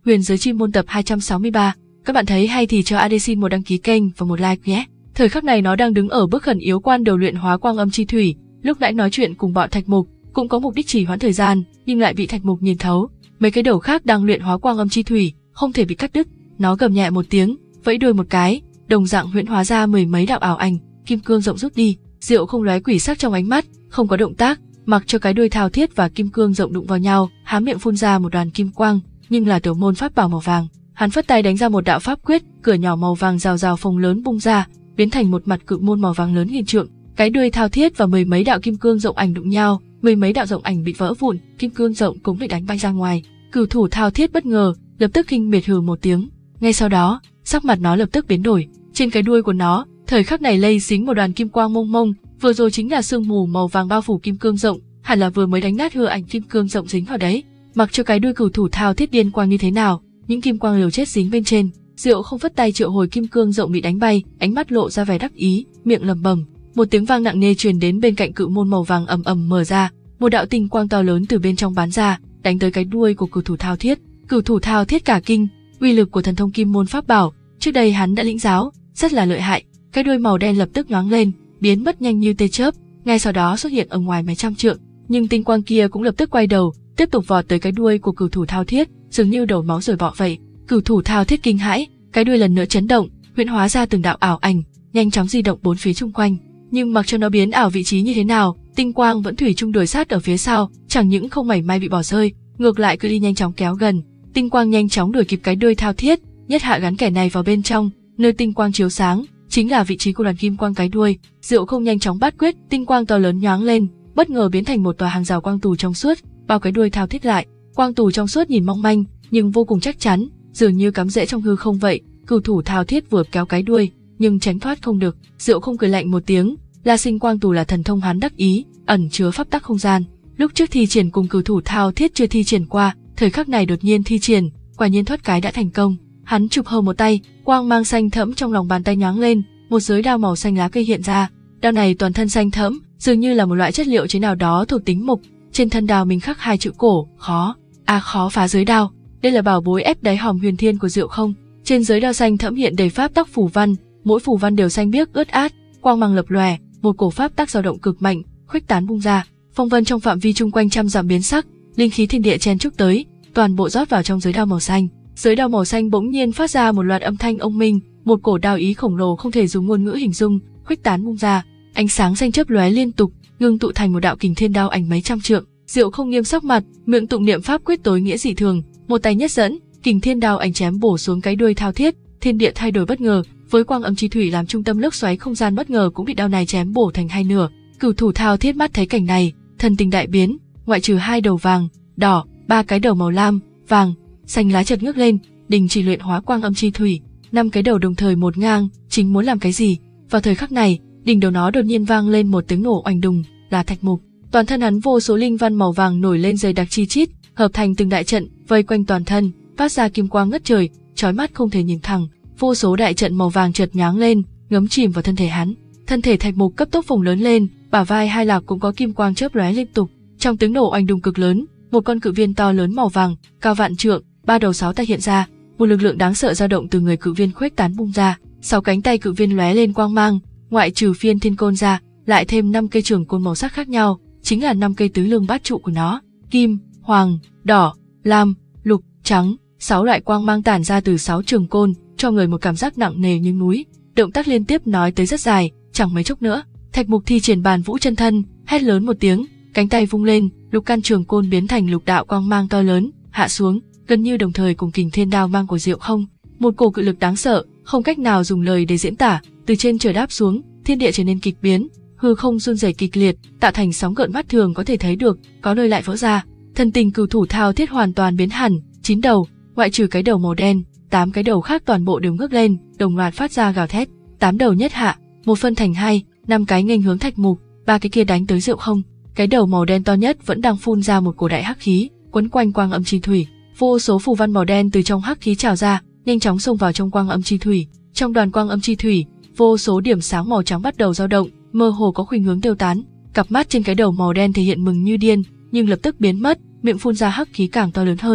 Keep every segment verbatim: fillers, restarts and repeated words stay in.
Huyền Giới Chi Môn tập hai trăm sáu mươi ba. Các bạn thấy hay thì cho a đê xin một đăng ký kênh và một like nhé. Thời khắc này nó đang đứng ở bước khẩn yếu quan đầu luyện hóa quang âm chi thủy. Lúc nãy nói chuyện cùng bọn Thạch Mục cũng có mục đích trì hoãn thời gian, nhưng lại bị Thạch Mục nhìn thấu. Mấy cái đầu khác đang luyện hóa quang âm chi thủy, không thể bị cắt đứt. Nó gầm nhẹ một tiếng, vẫy đuôi một cái, đồng dạng huyễn hóa ra mười mấy đạo ảo ảnh, kim cương rộng rút đi. Diệu Không lóe quỷ sắc trong ánh mắt, không có động tác, mặc cho cái đuôi thao thiết và kim cương rộng đụng vào nhau, há miệng phun ra một đoàn kim quang, nhưng là tiểu môn pháp bảo màu vàng. Hắn phất tay đánh ra một đạo pháp quyết, cửa nhỏ màu vàng rào rào phồng lớn bung ra, biến thành một mặt cự môn màu vàng lớn nghìn trượng. Cái đuôi thao thiết và mười mấy đạo kim cương rộng ảnh đụng nhau, mười mấy đạo rộng ảnh bị vỡ vụn, kim cương rộng cũng bị đánh bay ra ngoài. Cửu thủ thao thiết bất ngờ, lập tức kinh miệt hừ một tiếng. Ngay sau đó, sắc mặt nó lập tức biến đổi. Trên cái đuôi của nó, thời khắc này lây dính một đoàn kim quang mông mông, vừa rồi chính là sương mù màu vàng bao phủ kim cương rộng, hẳn là vừa mới đánh nát hư ảnh kim cương rộng dính vào đấy. Mặc cho cái đuôi cửu thủ thao thiết điên quang như thế nào, những kim quang liều chết dính bên trên. Diệu Không phất tay triệu hồi kim cương rộng bị đánh bay, ánh mắt lộ ra vẻ đắc ý, miệng lẩm bẩm. Một tiếng vang nặng nề truyền đến bên cạnh cự môn màu vàng ầm ầm mở ra, một đạo tinh quang to lớn từ bên trong bắn ra, đánh tới cái đuôi của cửu thủ thao thiết. Cửu thủ thao thiết cả kinh, uy lực của thần thông kim môn pháp bảo, trước đây hắn đã lĩnh giáo, rất là lợi hại. Cái đuôi màu đen lập tức nhoáng lên, biến mất nhanh như tia chớp, ngay sau đó xuất hiện ở ngoài mấy trăm trượng, nhưng tinh quang kia cũng lập tức quay đầu, tiếp tục vọt tới cái đuôi của cửu thủ thao thiết, dường như đổ máu rồi bọ vậy. Cửu thủ thao thiết kinh hãi, cái đuôi lần nữa chấn động, huyễn hóa ra từng đạo ảo ảnh, nhanh chóng di động bốn phía chung quanh. Nhưng mặc cho nó biến ảo vị trí như thế nào, tinh quang vẫn thủy chung đuổi sát ở phía sau, chẳng những không mảy may bị bỏ rơi, ngược lại cứ đi nhanh chóng kéo gần. Tinh quang nhanh chóng đuổi kịp cái đuôi thao thiết, nhất hạ gắn kẻ này vào bên trong, nơi tinh quang chiếu sáng chính là vị trí của đoàn kim quang cái đuôi. Diệu Không nhanh chóng bắt quyết, tinh quang to lớn nhoáng lên, bất ngờ biến thành một tòa hàng rào quang tù trong suốt, bao cái đuôi thao thiết lại. Quang tù trong suốt nhìn mong manh, nhưng vô cùng chắc chắn, dường như cắm rễ trong hư không vậy. Cửu thủ thao thiết vừa kéo cái đuôi, nhưng tránh thoát không được. Diệu Không cười lạnh một tiếng, La Sinh quang tù là thần thông hắn đắc ý, ẩn chứa pháp tắc không gian. Lúc trước thi triển cùng cửu thủ thao thiết chưa thi triển qua, thời khắc này đột nhiên thi triển, quả nhiên thoát cái đã thành công. Hắn chụp hờ một tay, quang mang xanh thẫm trong lòng bàn tay nhoáng lên, một giới đao màu xanh lá cây hiện ra. Đao này toàn thân xanh thẫm, dường như là một loại chất liệu chế nào đó thuộc tính mộc. Trên thân đao mình khắc hai chữ cổ, khó, a à, khó phá giới đao. Đây là bảo bối ép đáy hòm huyền thiên của Diệu Không. Trên giới đao xanh thẫm hiện đầy pháp tắc phù văn, mỗi phù văn đều xanh biếc ướt át, quang mang lập lòe, một cổ pháp tắc dao động cực mạnh, khuếch tán bung ra. Phong vân trong phạm vi chung quanh trăm dặm biến sắc, linh khí thiên địa chen chúc tới, toàn bộ rót vào trong giới đao màu xanh. Giới đao màu xanh bỗng nhiên phát ra một loạt âm thanh ông minh, một cổ đao ý khổng lồ không thể dùng ngôn ngữ hình dung, khuếch tán bung ra, ánh sáng xanh chớp lóe liên tục, ngưng tụ thành một đạo kình thiên đao ảnh mấy trăm trượng. Diệu Không nghiêm sắc mặt, miệng tụng niệm pháp quyết tối nghĩa dị thường, một tay nhất dẫn, kình thiên đao ảnh chém bổ xuống cái đuôi thao thiết, thiên địa thay đổi bất ngờ, với quang âm chi thủy làm trung tâm lốc xoáy không gian bất ngờ cũng bị đao này chém bổ thành hai nửa. Cửu thủ thao thiết mắt thấy cảnh này, thần tình đại biến, ngoại trừ hai đầu vàng, đỏ, ba cái đầu màu lam, vàng, xanh lá chợt ngước lên, đình chỉ luyện hóa quang âm chi thủy, năm cái đầu đồng thời một ngang, chính muốn làm cái gì? Vào thời khắc này, đỉnh đầu nó đột nhiên vang lên một tiếng nổ oanh đùng, là Thạch Mục. Toàn thân hắn vô số linh văn màu vàng nổi lên dày đặc chi chít, hợp thành từng đại trận, vây quanh toàn thân, phát ra kim quang ngất trời, chói mắt không thể nhìn thẳng. Vô số đại trận màu vàng chợt nhoáng lên, ngấm chìm vào thân thể hắn. Thân thể Thạch Mục cấp tốc phồng lớn lên, bả vai hai lạc cũng có kim quang chớp lóe liên tục. Trong tiếng nổ oanh đùng cực lớn, một con cự viên to lớn màu vàng, cao vạn trượng, ba đầu sáu tay hiện ra, một lực lượng đáng sợ dao động từ người cự viên khuếch tán bung ra. Sáu cánh tay cự viên lóe lên quang mang, ngoại trừ phiên thiên côn ra, lại thêm năm cây trường côn màu sắc khác nhau, chính là năm cây tứ lương bát trụ của nó: kim, hoàng, đỏ, lam, lục, trắng. Sáu loại quang mang tản ra từ sáu trường côn, cho người một cảm giác nặng nề như núi. Động tác liên tiếp nói tới rất dài, chẳng mấy chốc nữa, Thạch Mục thi triển bàn vũ chân thân, hét lớn một tiếng, cánh tay vung lên, lục căn trường côn biến thành lục đạo quang mang to lớn, hạ xuống, gần như đồng thời cùng kình thiên đao mang của Diệu Không. Một cổ cự lực đáng sợ, không cách nào dùng lời để diễn tả, từ trên trời đáp xuống, thiên địa trở nên kịch biến, hư không run rẩy kịch liệt, tạo thành sóng gợn mắt thường có thể thấy được, có nơi lại vỡ ra. Thân tình cửu thủ thao thiết hoàn toàn biến hẳn, chín đầu, ngoại trừ cái đầu màu đen, tám cái đầu khác toàn bộ đều ngước lên, đồng loạt phát ra gào thét. Tám đầu nhất hạ, một phân thành hai, năm cái nghênh hướng Thạch Mục, ba cái kia đánh tới Diệu Không. Cái đầu màu đen to nhất vẫn đang phun ra một cổ đại hắc khí, quấn quanh quang âm chi thủy. Vô số phù văn màu đen từ trong hắc khí trào ra, nhanh chóng xông vào trong quang âm chi thủy. Trong đoàn quang âm chi thủy, vô số điểm sáng màu trắng bắt đầu dao động, mơ hồ có khuynh hướng tiêu tán. Cặp mắt trên cái đầu màu đen thể hiện mừng như điên, nhưng lập tức biến mất, miệng phun ra hắc khí càng to lớn hơn.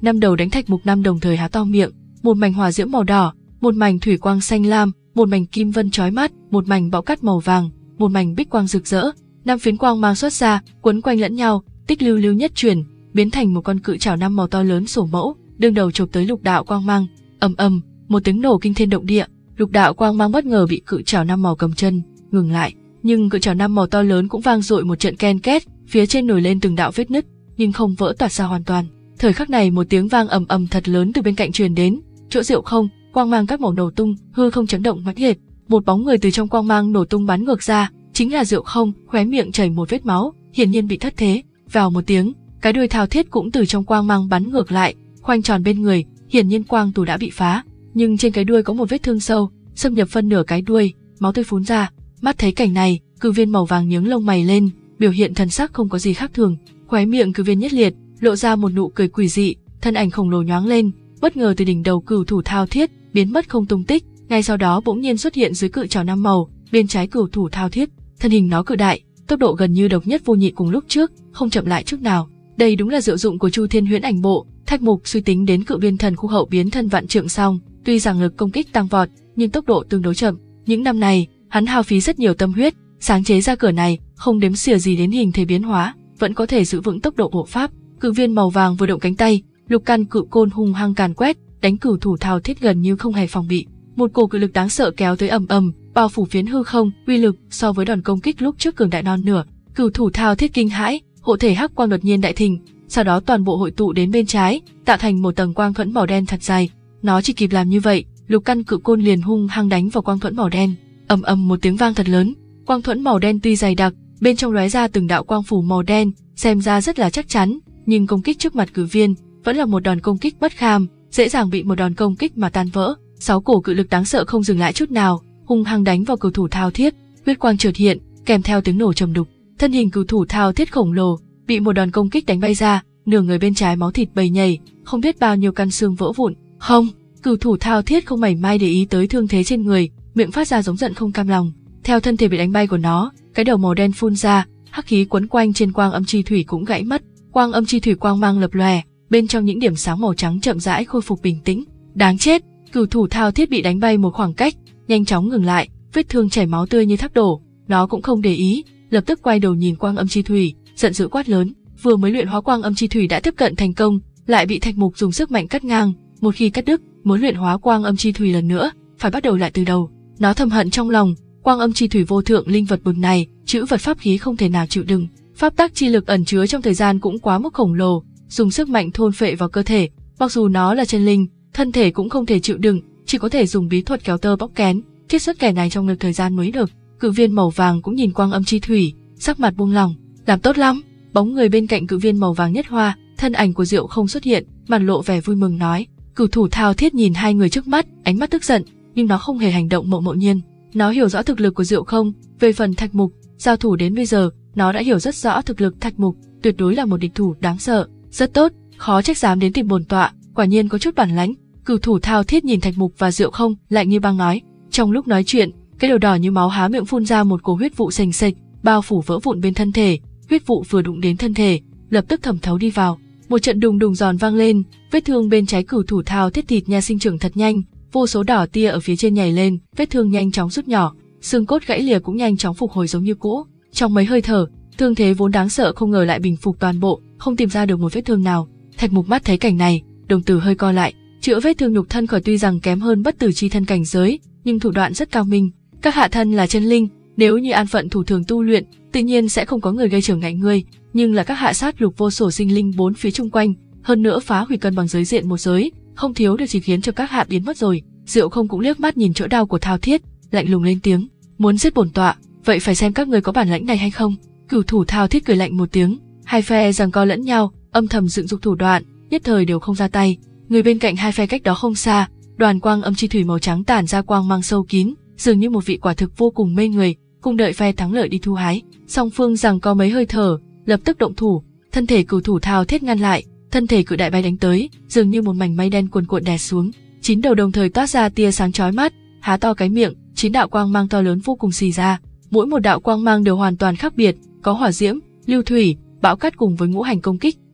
năm đầu đánh Thạch Mục Năm đồng thời há to miệng, một mảnh hỏa diễm màu đỏ, một mảnh thủy quang xanh lam, một mảnh kim vân chói mắt, một mảnh bão cát màu vàng, một mảnh bích quang rực rỡ, năm phiến quang mang xuất ra, quấn quanh lẫn nhau, tích lưu lưu nhất chuyển, biến thành một con cự trảo năm màu to lớn sổ mẫu, đương đầu chộp tới lục đạo quang mang. Ầm ầm, một tiếng nổ kinh thiên động địa, lục đạo quang mang bất ngờ bị cự trảo năm màu cầm chân ngừng lại, nhưng cự trảo năm màu to lớn cũng vang dội một trận ken két, phía trên nổi lên từng đạo vết nứt, nhưng không vỡ toạc ra hoàn toàn. Thời khắc này một tiếng vang ầm ầm thật lớn từ bên cạnh truyền đến, chỗ Diệu Không, quang mang các màu nổ tung, hư không chấn động mãnh liệt, một bóng người từ trong quang mang nổ tung bắn ngược ra, chính là Diệu Không, khóe miệng chảy một vết máu, hiển nhiên bị thất thế. Vào một tiếng, cái đuôi thao thiết cũng từ trong quang mang bắn ngược lại, khoanh tròn bên người, hiển nhiên quang tù đã bị phá, nhưng trên cái đuôi có một vết thương sâu, xâm nhập phân nửa cái đuôi, máu tươi phún ra. Mắt thấy cảnh này, Cự Viên màu vàng nhướng lông mày lên, biểu hiện thần sắc không có gì khác thường, khóe miệng Cự Viên nhất liệt, lộ ra một nụ cười quỷ dị, thân ảnh khổng lồ nhoáng lên, bất ngờ từ đỉnh đầu Cửu Thủ Thao Thiết biến mất không tung tích, ngay sau đó bỗng nhiên xuất hiện dưới cự trảo năm màu, bên trái Cửu Thủ Thao Thiết, thân hình nó cự đại, tốc độ gần như độc nhất vô nhị cùng lúc trước, không chậm lại chút nào. Đây đúng là diệu dụng của Chu Thiên Huyễn Ảnh Bộ. Thạch Mục suy tính đến Cự Viên Thần Khu hậu biến thân vạn trượng xong, tuy rằng lực công kích tăng vọt, nhưng tốc độ tương đối chậm. Những năm này, hắn hao phí rất nhiều tâm huyết, sáng chế ra cửa này, không đếm xỉa gì đến hình thể biến hóa, vẫn có thể giữ vững tốc độ hộ pháp. Cự viên màu vàng vừa động cánh tay, lục căn cự côn hung hăng càn quét, đánh Cửu Thủ Thao Thiết gần như không hề phòng bị. Một cổ cự lực đáng sợ kéo tới ầm ầm, bao phủ phiến hư không, uy lực so với đòn công kích lúc trước cường đại non nửa. Cửu Thủ Thao Thiết kinh hãi, hộ thể hắc quang đột nhiên đại thịnh, sau đó toàn bộ hội tụ đến bên trái, tạo thành một tầng quang thuẫn màu đen thật dày. Nó chỉ kịp làm như vậy, lục căn cự côn liền hung hăng đánh vào quang thuẫn màu đen. Ầm ầm một tiếng vang thật lớn, quang thuẫn màu đen tuy dày đặc, bên trong lóe ra từng đạo quang phủ màu đen, xem ra rất là chắc chắn, nhưng công kích trước mặt Cự Viên vẫn là một đòn công kích bất kham, dễ dàng bị một đòn công kích mà tan vỡ. Sáu cổ cự lực đáng sợ không dừng lại chút nào, hung hăng đánh vào Cửu Thủ Thao Thiết, huyết quang chợt hiện, kèm theo tiếng nổ trầm đục, thân hình Cửu Thủ Thao Thiết khổng lồ bị một đòn công kích đánh bay ra, nửa người bên trái máu thịt bầy nhảy, không biết bao nhiêu căn xương vỡ vụn. Không, Cửu Thủ Thao Thiết không mảy may để ý tới thương thế trên người, miệng phát ra giống giận không cam lòng. Theo thân thể bị đánh bay của nó, cái đầu màu đen phun ra, hắc khí quấn quanh trên quang âm chi thủy cũng gãy mất. Quang âm chi thủy quang mang lập lòe, bên trong những điểm sáng màu trắng chậm rãi khôi phục bình tĩnh. Đáng chết, Cửu Thủ Thao Thiết bị đánh bay một khoảng cách, nhanh chóng ngừng lại, vết thương chảy máu tươi như thác đổ. Nó cũng không để ý, lập tức quay đầu nhìn quang âm chi thủy, giận dữ quát lớn. Vừa mới luyện hóa quang âm chi thủy đã tiếp cận thành công, lại bị Thạch Mục dùng sức mạnh cắt ngang. Một khi cắt đứt, muốn luyện hóa quang âm chi thủy lần nữa, phải bắt đầu lại từ đầu. Nó thầm hận trong lòng, quang âm chi thủy vô thượng linh vật bực này, chữ vật pháp khí không thể nào chịu đựng, pháp tắc chi lực ẩn chứa trong thời gian cũng quá mức khổng lồ, dùng sức mạnh thôn phệ vào cơ thể, mặc dù nó là chân linh, thân thể cũng không thể chịu đựng, chỉ có thể dùng bí thuật kéo tơ bóc kén, chiết xuất kẻ này trong ngược thời gian mới được. Cự viên màu vàng cũng nhìn quang âm chi thủy, sắc mặt buông lỏng, làm tốt lắm. Bóng người bên cạnh cự viên màu vàng nhất hoa, thân ảnh của Diệu Không xuất hiện, mặt lộ vẻ vui mừng nói. Cửu Thủ Thao Thiết nhìn hai người trước mắt, ánh mắt tức giận, nhưng nó không hề hành động mộ mộ nhiên. Nó hiểu rõ thực lực của Diệu Không. Về phần Thạch Mục, giao thủ đến bây giờ, nó đã hiểu rất rõ thực lực Thạch Mục, tuyệt đối là một địch thủ đáng sợ. Rất tốt, khó trách dám đến tìm bổn tọa, quả nhiên có chút bản lãnh. Cửu Thủ Thao Thiết nhìn Thạch Mục và Diệu Không, lạnh như băng nói. Trong lúc nói chuyện, cái đầu đỏ như máu há miệng phun ra một cổ huyết vụ sền sệt, bao phủ vỡ vụn bên thân thể. Huyết vụ vừa đụng đến thân thể, lập tức thẩm thấu đi vào. Một trận đùng đùng giòn vang lên, vết thương bên trái Cửu Thủ Thao Thiết thịt nha sinh trưởng thật nhanh, vô số đỏ tia ở phía trên nhảy lên, vết thương nhanh chóng rút nhỏ, xương cốt gãy lìa cũng nhanh chóng phục hồi giống như cũ. Trong mấy hơi thở, thương thế vốn đáng sợ không ngờ lại bình phục toàn bộ, không tìm ra được một vết thương nào. Thạch Mục mắt thấy cảnh này, đồng tử hơi co lại, chữa vết thương nhục thân khỏi tuy rằng kém hơn bất tử chi thân cảnh giới, nhưng thủ đoạn rất cao minh. Các hạ thân là chân linh, nếu như an phận thủ thường tu luyện, tự nhiên sẽ không có người gây trở ngại ngươi, nhưng là các hạ sát lục vô sổ sinh linh bốn phía chung quanh, hơn nữa phá hủy cân bằng giới diện một giới, không thiếu được chỉ khiến cho các hạ biến mất rồi. Diệu Không cũng liếc mắt nhìn chỗ đau của Thao Thiết, lạnh lùng lên tiếng, muốn giết bổn tọa, vậy phải xem các người có bản lãnh này hay không. Cửu Thủ Thao Thiết cười lạnh một tiếng, hai phe giằng co lẫn nhau, âm thầm dựng dục thủ đoạn, nhất thời đều không ra tay. Người bên cạnh hai phe cách đó không xa, đoàn quang âm chi thủy màu trắng tản ra quang mang sâu kín, dường như một vị quả thực vô cùng mê người, cùng đợi phe thắng lợi đi thu hái. Song phương giằng co mấy hơi thở, lập tức động thủ, thân thể Cửu Thủ Thao Thiết ngăn lại, thân thể cự đại bay đánh tới, dường như một mảnh mây đen cuồn cuộn đè xuống. Chín đầu đồng thời toát ra tia sáng chói mắt, há to cái miệng, chín đạo quang mang to lớn vô cùng xì ra, mỗi một đạo quang mang đều hoàn toàn khác biệt, có hỏa diễm, lưu thủy, bão cát cùng với ngũ hành công kích,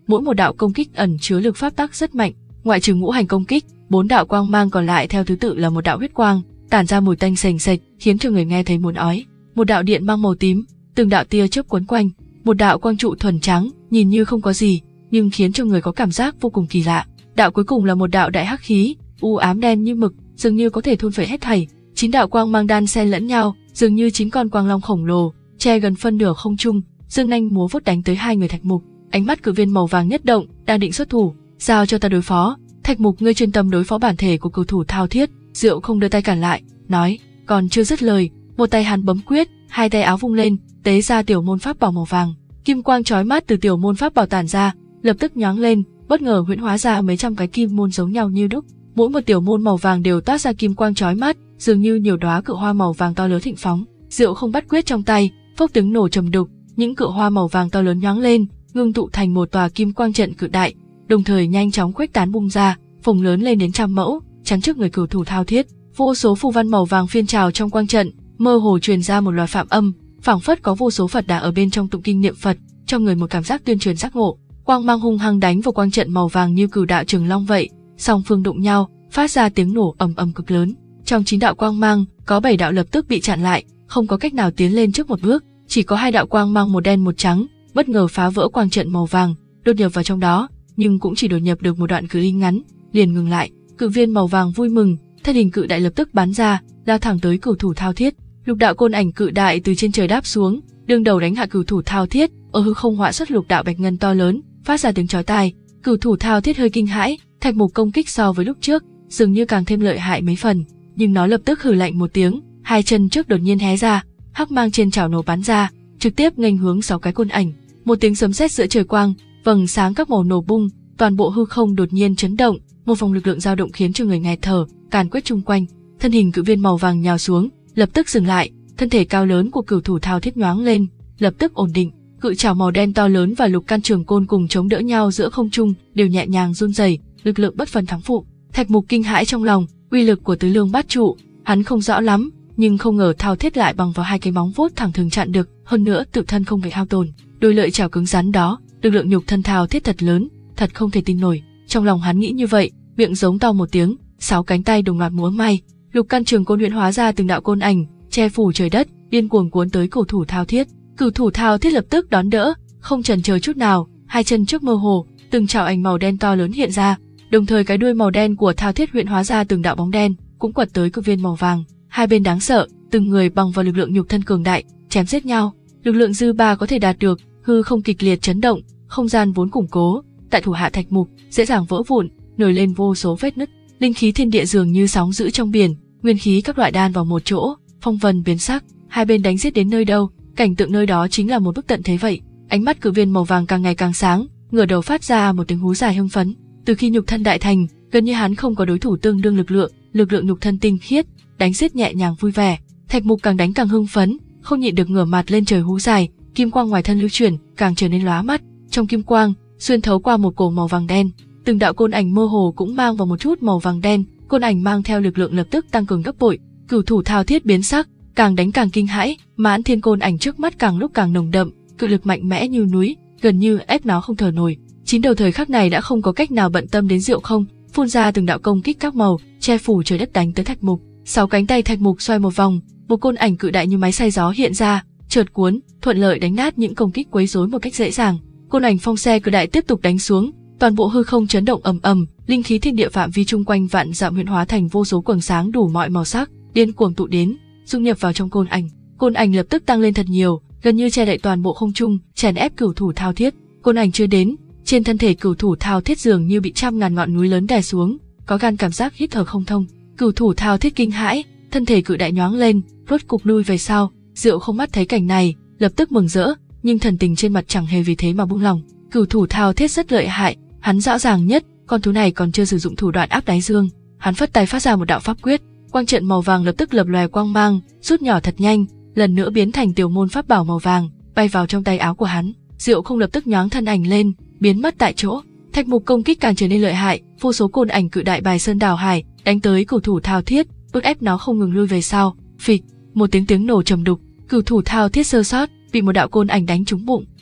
mỗi một đạo công kích ẩn chứa lực pháp tắc rất mạnh, ngoại trừ ngũ hành công kích, bốn đạo quang mang còn lại theo thứ tự là một đạo huyết quang, tản ra mùi tanh sền sệt, khiến cho người nghe thấy muốn ói, một đạo điện mang màu tím, từng đạo tia chớp quấn quanh, một đạo quang trụ thuần trắng, nhìn như không có gì, nhưng khiến cho người có cảm giác vô cùng kỳ lạ. Đạo cuối cùng là một đạo đại hắc khí, u ám đen như mực, dường như có thể thôn phệ hết thảy. Chín đạo quang mang đan xen lẫn nhau, dường như chín con quang long khổng lồ, che gần phân nửa không trung, dương nanh múa vuốt đánh tới hai người Thạch Mục. Ánh mắt cự viên màu vàng nhất động, đang định xuất thủ, giao cho ta đối phó. Thạch Mục, ngươi chuyên tâm đối phó bản thể của cửu thủ thao thiết. Diệu không đưa tay cản lại, nói, còn chưa dứt lời, một tay hắn bấm quyết, hai tay áo vung lên, tế ra tiểu môn pháp bảo màu vàng. Kim quang chói mắt từ tiểu môn pháp bảo tản ra, lập tức nhoáng lên, bất ngờ huyễn hóa ra mấy trăm cái kim môn giống nhau như đúc. Mỗi một tiểu môn màu vàng đều toát ra kim quang chói mắt, dường như nhiều đóa cự hoa màu vàng to lớn thịnh phóng. Diệu không bắt quyết trong tay, phốc tiếng nổ trầm đục, những cự hoa màu vàng to lớn nhoáng lên, ngưng tụ thành một tòa kim quang trận cự đại, đồng thời nhanh chóng khuếch tán bung ra, phồng lớn lên đến trăm mẫu, chắn trước người cửu thủ thao thiết. Vô số phù văn màu vàng phiên trào trong quang trận, mơ hồ truyền ra một loạt phạm âm, phảng phất có vô số Phật đà ở bên trong tụng kinh niệm Phật, cho người một cảm giác tuyên truyền giác ngộ. Quang mang hung hăng đánh vào quang trận màu vàng như cửu đạo trường long vậy, song phương đụng nhau, phát ra tiếng nổ ầm ầm cực lớn. Trong chín đạo quang mang, có bảy đạo lập tức bị chặn lại, không có cách nào tiến lên trước một bước, chỉ có hai đạo quang mang một đen một trắng, bất ngờ phá vỡ quang trận màu vàng, đột nhập vào trong đó, nhưng cũng chỉ đột nhập được một đoạn cự ly ngắn, liền ngừng lại. Cự viên màu vàng vui mừng, thân hình cự đại lập tức bắn ra, lao thẳng tới cửu thủ thao thiết. Lục đạo côn ảnh cự đại từ trên trời đáp xuống, đương đầu đánh hạ cửu thủ thao thiết, ở hư không họa xuất lục đạo bạch ngân to lớn, phát ra tiếng chói tai. Cửu thủ thao thiết hơi kinh hãi, Thạch Mục công kích so với lúc trước dường như càng thêm lợi hại mấy phần, nhưng nó lập tức hừ lạnh một tiếng, hai chân trước đột nhiên hé ra, hắc mang trên chảo nổ bắn ra, trực tiếp nghênh hướng sáu cái côn ảnh. Một tiếng sấm sét giữa trời quang, vầng sáng các màu nổ bung, toàn bộ hư không đột nhiên chấn động, một vòng lực lượng dao động khiến cho người nghẹt thở, càn quét chung quanh. Thân hình cự viên màu vàng nhào xuống, lập tức dừng lại, thân thể cao lớn của cửu thủ thao thiết nhoáng lên, lập tức ổn định. Cự chảo màu đen to lớn và lục can trường côn cùng chống đỡ nhau giữa không trung, đều nhẹ nhàng run rẩy, lực lượng bất phân thắng phụ. Thạch Mục kinh hãi trong lòng, uy lực của tứ lương bát trụ, hắn không rõ lắm, nhưng không ngờ thao thiết lại bằng vào hai cái móng vuốt thẳng thừng chặn được, hơn nữa tự thân không bị hao tổn. Đôi lợi chảo cứng rắn đó, lực lượng nhục thân thao thiết thật lớn, thật không thể tin nổi. Trong lòng hắn nghĩ như vậy, miệng giống to một tiếng, sáu cánh tay đồng loạt múa may, lục can trường côn huyễn hóa ra từng đạo côn ảnh, che phủ trời đất, điên cuồng cuốn tới cửu thủ thao thiết. Cửu thủ thao thiết lập tức đón đỡ, không chần chờ chút nào, hai chân trước mơ hồ, từng chảo ảnh màu đen to lớn hiện ra, đồng thời cái đuôi màu đen của thao thiết huyễn hóa ra từng đạo bóng đen, cũng quật tới cự viên màu vàng. Hai bên đáng sợ, từng người bằng vào lực lượng nhục thân cường đại, chém giết nhau. Lực lượng dư ba có thể đạt được, hư không kịch liệt chấn động, không gian vốn củng cố, tại thủ hạ Thạch Mục dễ dàng vỡ vụn, nổi lên vô số vết nứt. Linh khí thiên địa dường như sóng dữ trong biển, nguyên khí các loại đan vào một chỗ, phong vân biến sắc. Hai bên đánh giết đến nơi đâu, cảnh tượng nơi đó chính là một bức tận thế vậy. Ánh mắt cự viên màu vàng càng ngày càng sáng, ngửa đầu phát ra một tiếng hú dài hưng phấn. Từ khi nhục thân đại thành, gần như hắn không có đối thủ tương đương lực lượng, lực lượng nhục thân tinh khiết, đánh giết nhẹ nhàng vui vẻ. Thạch Mục càng đánh càng hưng phấn, không nhịn được ngửa mặt lên trời hú dài, kim quang ngoài thân lưu chuyển, càng trở nên lóa mắt. Trong kim quang, xuyên thấu qua một cổ màu vàng đen, từng đạo côn ảnh mơ hồ cũng mang vào một chút màu vàng đen, côn ảnh mang theo lực lượng lập tức tăng cường gấp bội. Cửu thủ thao thiết biến sắc, càng đánh càng kinh hãi, mãn thiên côn ảnh trước mắt càng lúc càng nồng đậm, cự lực mạnh mẽ như núi, gần như ép nó không thở nổi. Chín đầu thời khắc này đã không có cách nào bận tâm đến Diệu Không, phun ra từng đạo công kích các màu, che phủ trời đất đánh tới Thạch Mục. Sáu cánh tay Thạch Mục xoay một vòng, một côn ảnh cự đại như máy xay gió hiện ra, chợt cuốn, thuận lợi đánh nát những công kích quấy rối một cách dễ dàng. Côn ảnh phong xe cự đại tiếp tục đánh xuống, toàn bộ hư không chấn động ầm ầm, linh khí thiên địa phạm vi chung quanh vạn dặm huyễn hóa thành vô số quầng sáng đủ mọi màu sắc, điên cuồng tụ đến, dung nhập vào trong côn ảnh. Côn ảnh lập tức tăng lên thật nhiều, gần như che đậy toàn bộ không trung, chèn ép cửu thủ thao thiết. Côn ảnh chưa đến, trên thân thể cửu thủ thao thiết dường như bị trăm ngàn ngọn núi lớn đè xuống, có gan cảm giác hít thở không thông. Cửu thủ thao thiết kinh hãi, thân thể cự đại nhoáng lên, rốt cục lui về sau. Diệu Không mắt thấy cảnh này, lập tức mừng rỡ, nhưng thần tình trên mặt chẳng hề vì thế mà buông lòng. Cửu thủ thao thiết rất lợi hại, hắn rõ ràng nhất, con thú này còn chưa sử dụng thủ đoạn áp đáy dương. Hắn phất tay phát ra một đạo pháp quyết, quang trận màu vàng lập tức lập lòe quang mang, rút nhỏ thật nhanh, lần nữa biến thành tiểu môn pháp bảo màu vàng, bay vào trong tay áo của hắn. Diệu Không lập tức nhoáng thân ảnh lên, biến mất tại chỗ. Thạch Mục công kích càng trở nên lợi hại, vô số côn ảnh cự đại bài sơn đảo hải, đánh tới cửu thủ thao thiết, bức ép nó không ngừng lui về sau. Phịch, một tiếng tiếng nổ trầm đục, cửu thủ thao thiết sơ sót, bị một đạo côn ảnh đánh trúng bụng,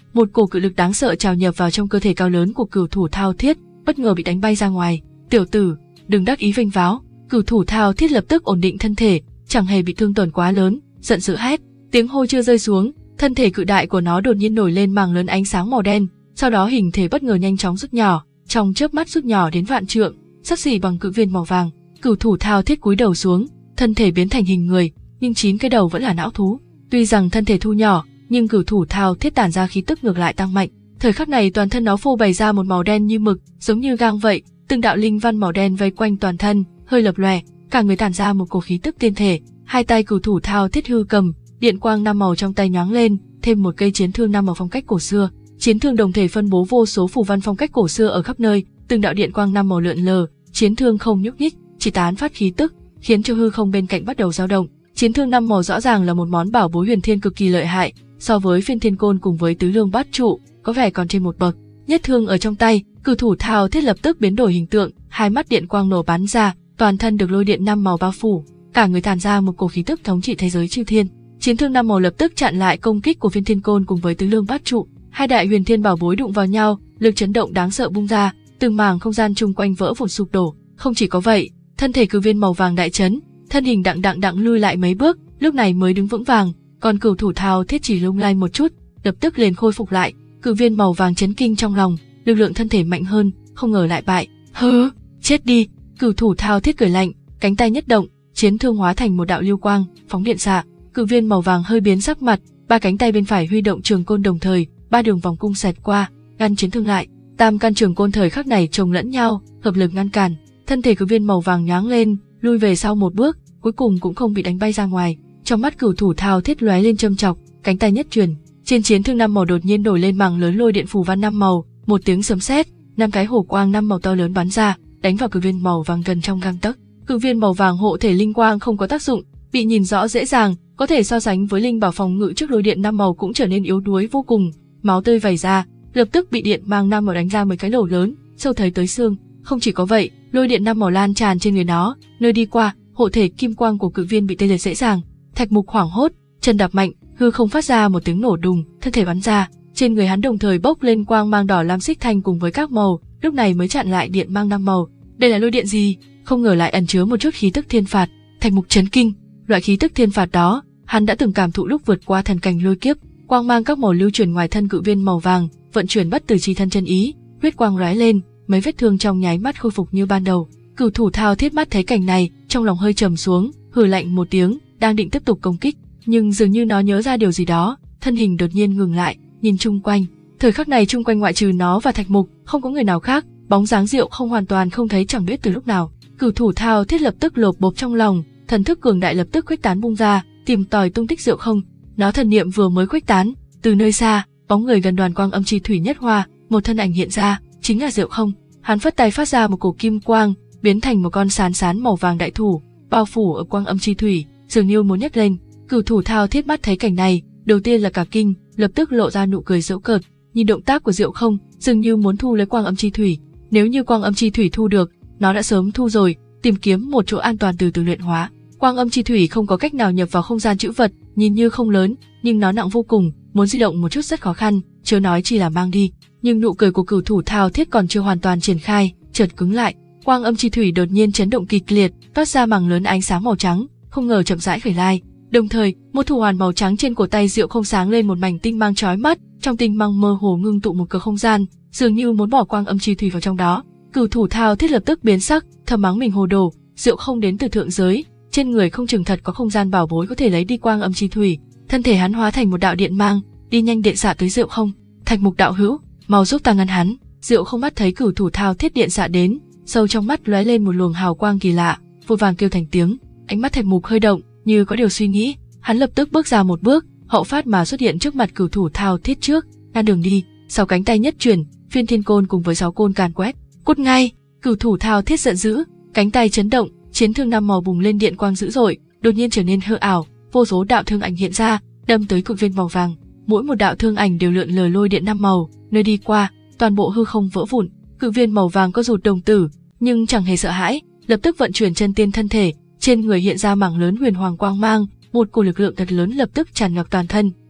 một cổ cự lực đáng sợ trào nhập vào trong cơ thể cao lớn của cửu thủ thao thiết, bất ngờ bị đánh bay ra ngoài. Tiểu tử, đừng đắc ý vênh váo. Cửu thủ thao thiết lập tức ổn định thân thể, chẳng hề bị thương tổn quá lớn, giận dữ hét. Tiếng hô chưa rơi xuống, thân thể cự đại của nó đột nhiên nổi lên mảng lớn ánh sáng màu đen, sau đó hình thể bất ngờ nhanh chóng rút nhỏ, trong chớp mắt rút nhỏ đến vạn trượng, xấp xỉ bằng cự viên màu vàng. Cửu thủ thao thiết cúi đầu xuống, thân thể biến thành hình người, nhưng chín cái đầu vẫn là não thú. Tuy rằng thân thể thu nhỏ, nhưng cửu thủ thao thiết tản ra khí tức ngược lại tăng mạnh. Thời khắc này toàn thân nó phô bày ra một màu đen như mực, giống như gang vậy, từng đạo linh văn màu đen vây quanh toàn thân, hơi lập lòe, cả người tản ra một cổ khí tức tiên thể. Hai tay cửu thủ thao thiết hư cầm, điện quang năm màu trong tay nhoáng lên, thêm một cây chiến thương năm màu phong cách cổ xưa. Chiến thương đồng thể phân bố vô số phù văn phong cách cổ xưa ở khắp nơi, từng đạo điện quang năm màu lượn lờ, chiến thương không nhúc nhích, chỉ tán phát khí tức, khiến cho hư không bên cạnh bắt đầu dao động. Chiến thương năm màu rõ ràng là một món bảo bối huyền thiên cực kỳ lợi hại, so với phiên thiên côn cùng với tứ lương bát trụ, có vẻ còn trên một bậc. Nhất thương ở trong tay, cửu thủ thao thiết lập tức biến đổi hình tượng, hai mắt điện quang nổ bắn ra, toàn thân được lôi điện năm màu bao phủ, cả người tản ra một cổ khí tức thống trị thế giới chư thiên. Chiến thương năm màu lập tức chặn lại công kích của phiên thiên côn cùng với tứ lương bát trụ. Hai đại huyền thiên bảo bối đụng vào nhau, lực chấn động đáng sợ bung ra, từng mảng không gian chung quanh vỡ vụn sụp đổ. Không chỉ có vậy, thân thể cự viên màu vàng đại chấn, thân hình đặng đặng đặng lui lại mấy bước, lúc này mới đứng vững vàng. Còn cửu thủ thao thiết chỉ lung lay một chút, lập tức liền khôi phục lại. Cự viên màu vàng chấn kinh trong lòng, lực lượng thân thể mạnh hơn, không ngờ lại bại. Hứ, chết đi! Cửu thủ thao thiết cười lạnh, cánh tay nhất động, chiến thương hóa thành một đạo lưu quang, phóng điện xạ. Cự viên màu vàng hơi biến sắc mặt, ba cánh tay bên phải huy động trường côn đồng thời, ba đường vòng cung xẹt qua, ngăn chiến thương lại. Tam căn trường côn thời khắc này chồng lẫn nhau, hợp lực ngăn cản. Thân thể cự viên màu vàng nhoáng lên, lui về sau một bước, cuối cùng cũng không bị đánh bay ra ngoài. Trong mắt cửu thủ thao thiết lóe lên châm chọc, cánh tay nhất truyền, trên chiến thương năm màu đột nhiên nổi lên mảng lớn lôi điện phù văn năm màu, một tiếng sấm sét, năm cái hổ quang năm màu to lớn bắn ra, đánh vào cự viên màu vàng gần trong gang tấc. Cự viên màu vàng hộ thể linh quang không có tác dụng, bị nhìn rõ dễ dàng, có thể so sánh với linh bảo phòng ngự trước lôi điện năm màu cũng trở nên yếu đuối vô cùng, máu tươi vẩy ra, lập tức bị điện mang năm màu đánh ra mấy cái lỗ lớn, sâu thấy tới xương. Không chỉ có vậy, lôi điện năm màu lan tràn trên người nó, nơi đi qua, hộ thể kim quang của cự viên bị tê liệt dễ dàng. Thạch Mục hoảng hốt, chân đạp mạnh, hư không phát ra một tiếng nổ đùng, thân thể bắn ra, trên người hắn đồng thời bốc lên quang mang đỏ lam xích thanh cùng với các màu, lúc này mới chặn lại điện mang năm màu. Đây là lôi điện gì? Không ngờ lại ẩn chứa một chút khí tức thiên phạt. Thạch Mục chấn kinh, loại khí tức thiên phạt đó, hắn đã từng cảm thụ lúc vượt qua thần cảnh lôi kiếp. Quang mang các màu lưu chuyển ngoài thân cự viên màu vàng, vận chuyển bất tử chi thân chân ý, huyết quang lóe lên, mấy vết thương trong nháy mắt khôi phục như ban đầu. Cửu thủ thao thiết mắt thấy cảnh này, trong lòng hơi trầm xuống, hừ lạnh một tiếng, đang định tiếp tục công kích, nhưng dường như nó nhớ ra điều gì đó, thân hình đột nhiên ngừng lại, nhìn chung quanh. Thời khắc này chung quanh ngoại trừ nó và Thạch Mục, không có người nào khác, bóng dáng Diệu Không hoàn toàn không thấy chẳng biết từ lúc nào. Cửu thủ thao thiết lập tức lột bột trong lòng, thần thức cường đại lập tức khuếch tán bung ra, tìm tòi tung tích Diệu Không. Nó thần niệm vừa mới khuếch tán, từ nơi xa, bóng người gần đoàn quang âm chi thủy nhất hoa, một thân ảnh hiện ra, chính là Diệu Không. Hắn phất tay phát ra một cổ kim quang, biến thành một con sán sán màu vàng đại thủ, bao phủ ở quang âm chi thủy, dường như muốn nhấc lên. Cửu thủ thao thiết mắt thấy cảnh này, đầu tiên là cả kinh, lập tức lộ ra nụ cười giễu cợt, nhìn động tác của Diệu Không, dường như muốn thu lấy quang âm chi thủy. Nếu như quang âm chi thủy thu được, nó đã sớm thu rồi, tìm kiếm một chỗ an toàn từ từ luyện hóa. Quang âm chi thủy không có cách nào nhập vào không gian trữ vật, nhìn như không lớn, nhưng nó nặng vô cùng, muốn di động một chút rất khó khăn, chớ nói chi là mang đi. Nhưng nụ cười của cửu thủ thao thiết còn chưa hoàn toàn triển khai, chợt cứng lại. Quang âm chi thủy đột nhiên chấn động kịch liệt, toát ra mảng lớn ánh sáng màu trắng, không ngờ chậm rãi khởi lai. Đồng thời, một thủ hoàn màu trắng trên cổ tay Diệu Không sáng lên một mảnh tinh mang chói mắt, trong tinh mang mơ hồ ngưng tụ một cửa không gian, dường như muốn bỏ quang âm chi thủy vào trong đó. Cửu thủ thao thiết lập tức biến sắc, thầm mắng mình hồ đồ, Diệu Không đến từ thượng giới, trên người không chừng thật có không gian bảo bối có thể lấy đi quang âm chi thủy. Thân thể hắn hóa thành một đạo điện mang, đi nhanh điện xạ tới Diệu Không. Thạch Mục đạo hữu, mau giúp ta ngăn hắn. Diệu Không mắt thấy cửu thủ thao thiết điện xạ đến, sâu trong mắt lóe lên một luồng hào quang kỳ lạ, vội vàng kêu thành tiếng. Ánh mắt Thạch Mục hơi động, như có điều suy nghĩ, hắn lập tức bước ra một bước, hậu phát mà xuất hiện trước mặt cửu thủ thao thiết trước, ngăn đường đi. Sáu cánh tay nhất chuyển, phiên thiên côn cùng với sáu côn càn quét, cút ngay. Cửu thủ thao thiết giận dữ, cánh tay chấn động, chiến thương năm màu bùng lên điện quang dữ dội, đột nhiên trở nên hư ảo, vô số đạo thương ảnh hiện ra, đâm tới cự viên màu vàng. Mỗi một đạo thương ảnh đều lượn lờ lôi điện năm màu, nơi đi qua, toàn bộ hư không vỡ vụn. Cự viên màu vàng có rụt đồng tử, nhưng chẳng hề sợ hãi, lập tức vận chuyển chân tiên thân thể, trên người hiện ra mảng lớn huyền hoàng quang mang, một cổ lực lượng thật lớn lập tức tràn ngập toàn thân,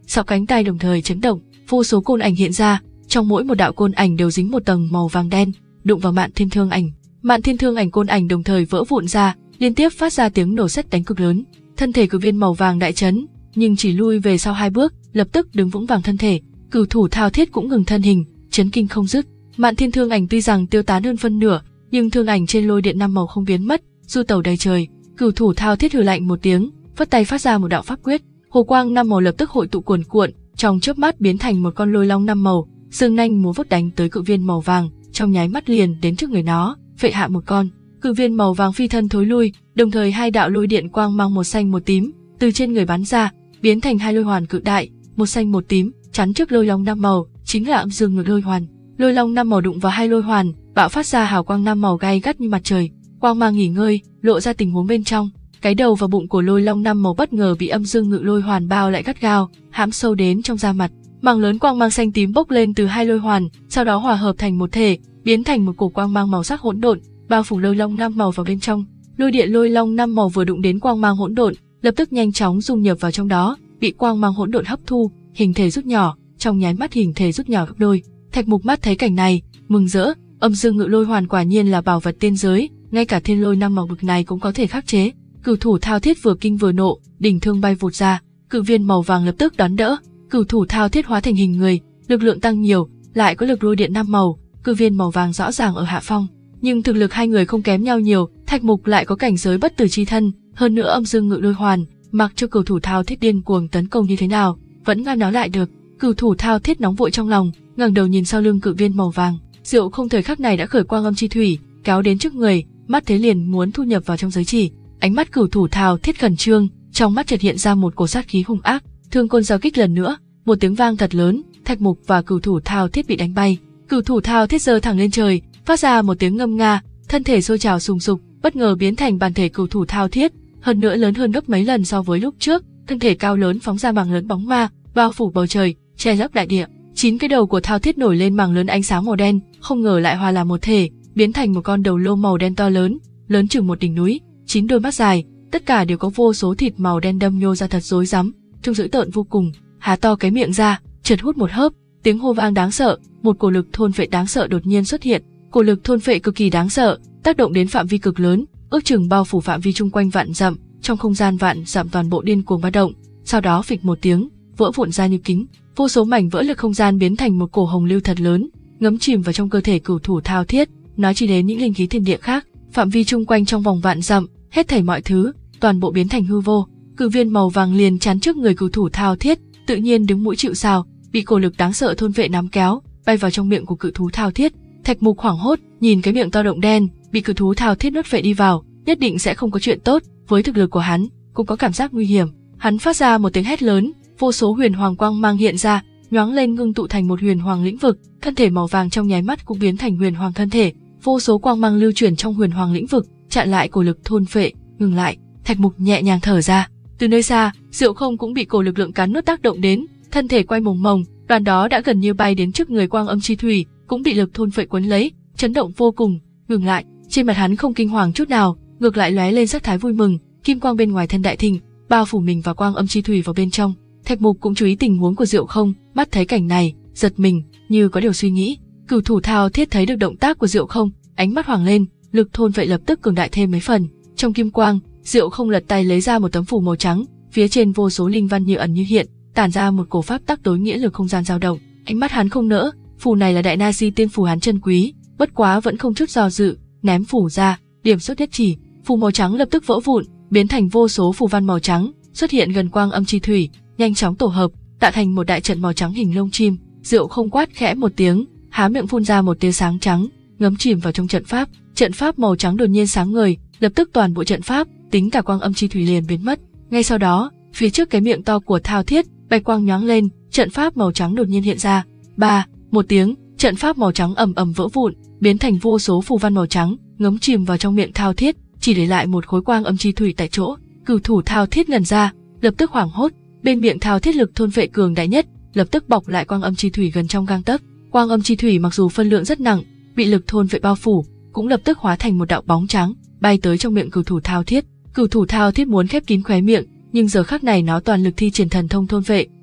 sáu cánh tay đồng thời chấn động, vô số côn ảnh hiện ra, trong mỗi một đạo côn ảnh đều dính một tầng màu vàng đen, đụng vào Mạn Thiên Thương Ảnh. Mạn Thiên Thương Ảnh côn ảnh đồng thời vỡ vụn ra, liên tiếp phát ra tiếng nổ sét đánh cực lớn. Thân thể cử viên màu vàng đại chấn, nhưng chỉ lui về sau hai bước, lập tức đứng vững vàng thân thể. Cửu thủ Thao Thiết cũng ngừng thân hình, chấn kinh không dứt. Mạn Thiên Thương Ảnh tuy rằng tiêu tán hơn phân nửa, nhưng thương ảnh trên lôi điện năm màu không biến mất, du tẩu đầy trời. Cửu thủ Thao Thiết hừ lạnh một tiếng, vất tay phát ra một đạo pháp quyết, hồ quang năm màu lập tức hội tụ cuồn cuộn, trong chớp mắt biến thành một con lôi long năm màu, dương nanh múa vuốt đánh tới cự viên màu vàng, trong nháy mắt liền đến trước người nó, phệ hạ một con. Cự viên màu vàng phi thân thối lui, đồng thời hai đạo lôi điện quang mang một xanh một tím từ trên người bắn ra, biến thành hai lôi hoàn cự đại, một xanh một tím, chắn trước lôi long năm màu, chính là âm dương ngược lôi hoàn. Lôi long năm màu đụng vào hai lôi hoàn, bạo phát ra hào quang năm màu gay gắt như mặt trời. Quang mang nghỉ ngơi, lộ ra tình huống bên trong. Cái đầu và bụng của lôi long năm màu bất ngờ bị âm dương ngự lôi hoàn bao lại gắt gao, hãm sâu đến trong da mặt. Mảng lớn quang mang xanh tím bốc lên từ hai lôi hoàn, sau đó hòa hợp thành một thể, biến thành một cổ quang mang màu sắc hỗn độn, bao phủ lôi long năm màu vào bên trong. Lôi điện lôi long năm màu vừa đụng đến quang mang hỗn độn, lập tức nhanh chóng dung nhập vào trong đó, bị quang mang hỗn độn hấp thu, hình thể rút nhỏ, trong nháy mắt hình thể rút nhỏ gấp đôi. Thạch Mục mắt thấy cảnh này, mừng rỡ, âm dương ngự lôi hoàn quả nhiên là bảo vật tiên giới, ngay cả thiên lôi năm màu bực này cũng có thể khắc chế. Cửu thủ Thao Thiết vừa kinh vừa nộ, đỉnh thương bay vụt ra, cự viên màu vàng lập tức đón đỡ. Cửu thủ Thao Thiết hóa thành hình người, lực lượng tăng nhiều, lại có lực lôi điện năm màu, cự viên màu vàng rõ ràng ở hạ phong, nhưng thực lực hai người không kém nhau nhiều. Thạch Mục lại có cảnh giới bất tử chi thân, hơn nữa âm dương ngự lôi hoàn, mặc cho cửu thủ Thao Thiết điên cuồng tấn công như thế nào, vẫn ngăn nó lại được. Cửu thủ Thao Thiết nóng vội trong lòng, ngẩng đầu nhìn sau lưng cự viên màu vàng. Diệu Không thời khắc này đã khởi quang âm chi thủy, kéo đến trước người, mắt thấy liền muốn thu nhập vào trong giới chỉ. Ánh mắt cửu thủ Thao Thiết khẩn trương, trong mắt chợt hiện ra một cổ sát khí hung ác. Thương côn giao kích lần nữa, một tiếng vang thật lớn, Thạch Mục và cửu thủ Thao Thiết bị đánh bay. Cửu thủ Thao Thiết giơ thẳng lên trời, phát ra một tiếng ngâm nga, thân thể sôi trào sùng sục, bất ngờ biến thành bản thể cửu thủ Thao Thiết, hơn nữa lớn hơn gấp mấy lần so với lúc trước, thân thể cao lớn phóng ra mảng lớn bóng ma, bao phủ bầu trời, che lấp đại địa. Chín cái đầu của Thao Thiết nổi lên mảng lớn ánh sáng màu đen, không ngờ lại hòa làm một thể, biến thành một con đầu lô màu đen to lớn, lớn chừng một đỉnh núi. Chín đôi mắt dài, tất cả đều có vô số thịt màu đen đâm nhô ra thật rối rắm, trông dữ tợn vô cùng, há to cái miệng ra, chợt hút một hớp, tiếng hô vang đáng sợ, một cổ lực thôn phệ đáng sợ đột nhiên xuất hiện. Cổ lực thôn phệ cực kỳ đáng sợ, tác động đến phạm vi cực lớn, ước chừng bao phủ phạm vi chung quanh vạn dặm, trong không gian vạn dặm toàn bộ điên cuồng ba động, sau đó phịch một tiếng, vỡ vụn ra như kính, vô số mảnh vỡ lực không gian biến thành một cổ hồng lưu thật lớn, ngấm chìm vào trong cơ thể cửu thủ Thao Thiết. Nói chỉ đến những linh khí thiên địa khác, phạm vi chung quanh trong vòng vạn dặm, hết thảy mọi thứ, toàn bộ biến thành hư vô. Cự viên màu vàng liền chắn trước người cửu thủ Thao Thiết, tự nhiên đứng mũi chịu sào, bị cổ lực đáng sợ thôn vệ nắm kéo, bay vào trong miệng của cự thú Thao Thiết. Thạch Mục hoảng hốt, nhìn cái miệng to động đen, bị cự thú Thao Thiết nuốt vệ đi vào, nhất định sẽ không có chuyện tốt. Với thực lực của hắn, cũng có cảm giác nguy hiểm. Hắn phát ra một tiếng hét lớn, vô số huyền hoàng quang mang hiện ra, nhoáng lên ngưng tụ thành một huyền hoàng lĩnh vực, thân thể màu vàng trong nháy mắt cũng biến thành huyền hoàng thân thể. Vô số quang mang lưu chuyển trong huyền hoàng lĩnh vực, chặn lại cổ lực thôn phệ, ngừng lại. Thạch Mục nhẹ nhàng thở ra. Từ nơi xa, Diệu Không cũng bị cổ lực lượng cắn nuốt tác động đến, thân thể quay mồng mồng, đoàn đó đã gần như bay đến trước người quang âm chi thủy, cũng bị lực thôn phệ cuốn lấy, chấn động vô cùng, ngừng lại. Trên mặt hắn không kinh hoàng chút nào, ngược lại lóe lên sắc thái vui mừng, kim quang bên ngoài thân đại thịnh, bao phủ mình và quang âm chi thủy vào bên trong. Thạch Mục cũng chú ý tình huống của Diệu Không, mắt thấy cảnh này, giật mình, như có điều suy nghĩ. Cửu thủ Thao Thiết thấy được động tác của Diệu Không, ánh mắt hoàng lên, lực thôn vệ lập tức cường đại thêm mấy phần. Trong kim quang, Diệu Không lật tay lấy ra một tấm phù màu trắng, phía trên vô số linh văn như ẩn như hiện, tản ra một cổ pháp tắc đối nghĩa lực không gian dao động. Ánh mắt hắn không nỡ, phù này là đại na di tiên phù hắn chân quý, bất quá vẫn không chút do dự, ném phù ra, điểm xuất nhất chỉ, phù màu trắng lập tức vỡ vụn, biến thành vô số phù văn màu trắng, xuất hiện gần quang âm chi thủy, nhanh chóng tổ hợp, tạo thành một đại trận màu trắng hình lông chim. Diệu Không quát khẽ một tiếng, há miệng phun ra một tia sáng trắng, ngấm chìm vào trong trận pháp. Trận pháp màu trắng đột nhiên sáng ngời, lập tức toàn bộ trận pháp, tính cả quang âm chi thủy liền biến mất. Ngay sau đó, phía trước cái miệng to của Thao Thiết, bạch quang nhoáng lên, trận pháp màu trắng đột nhiên hiện ra. Ba, một tiếng, trận pháp màu trắng ầm ầm vỡ vụn, biến thành vô số phù văn màu trắng, ngấm chìm vào trong miệng Thao Thiết, chỉ để lại một khối quang âm chi thủy tại chỗ. Cửu thủ Thao Thiết ngẩn ra, lập tức hoảng hốt, bên miệng Thao Thiết lực thôn vệ cường đại nhất, lập tức bọc lại quang âm chi thủy gần trong gang tấc. Quang âm chi thủy mặc dù phân lượng rất nặng, bị lực thôn vệ bao phủ, cũng lập tức hóa thành một đạo bóng trắng, bay tới trong miệng cửu thủ Thao Thiết. Cửu thủ Thao Thiết muốn khép kín khóe miệng, nhưng giờ khắc này nó toàn lực thi triển thần thông thôn vệ,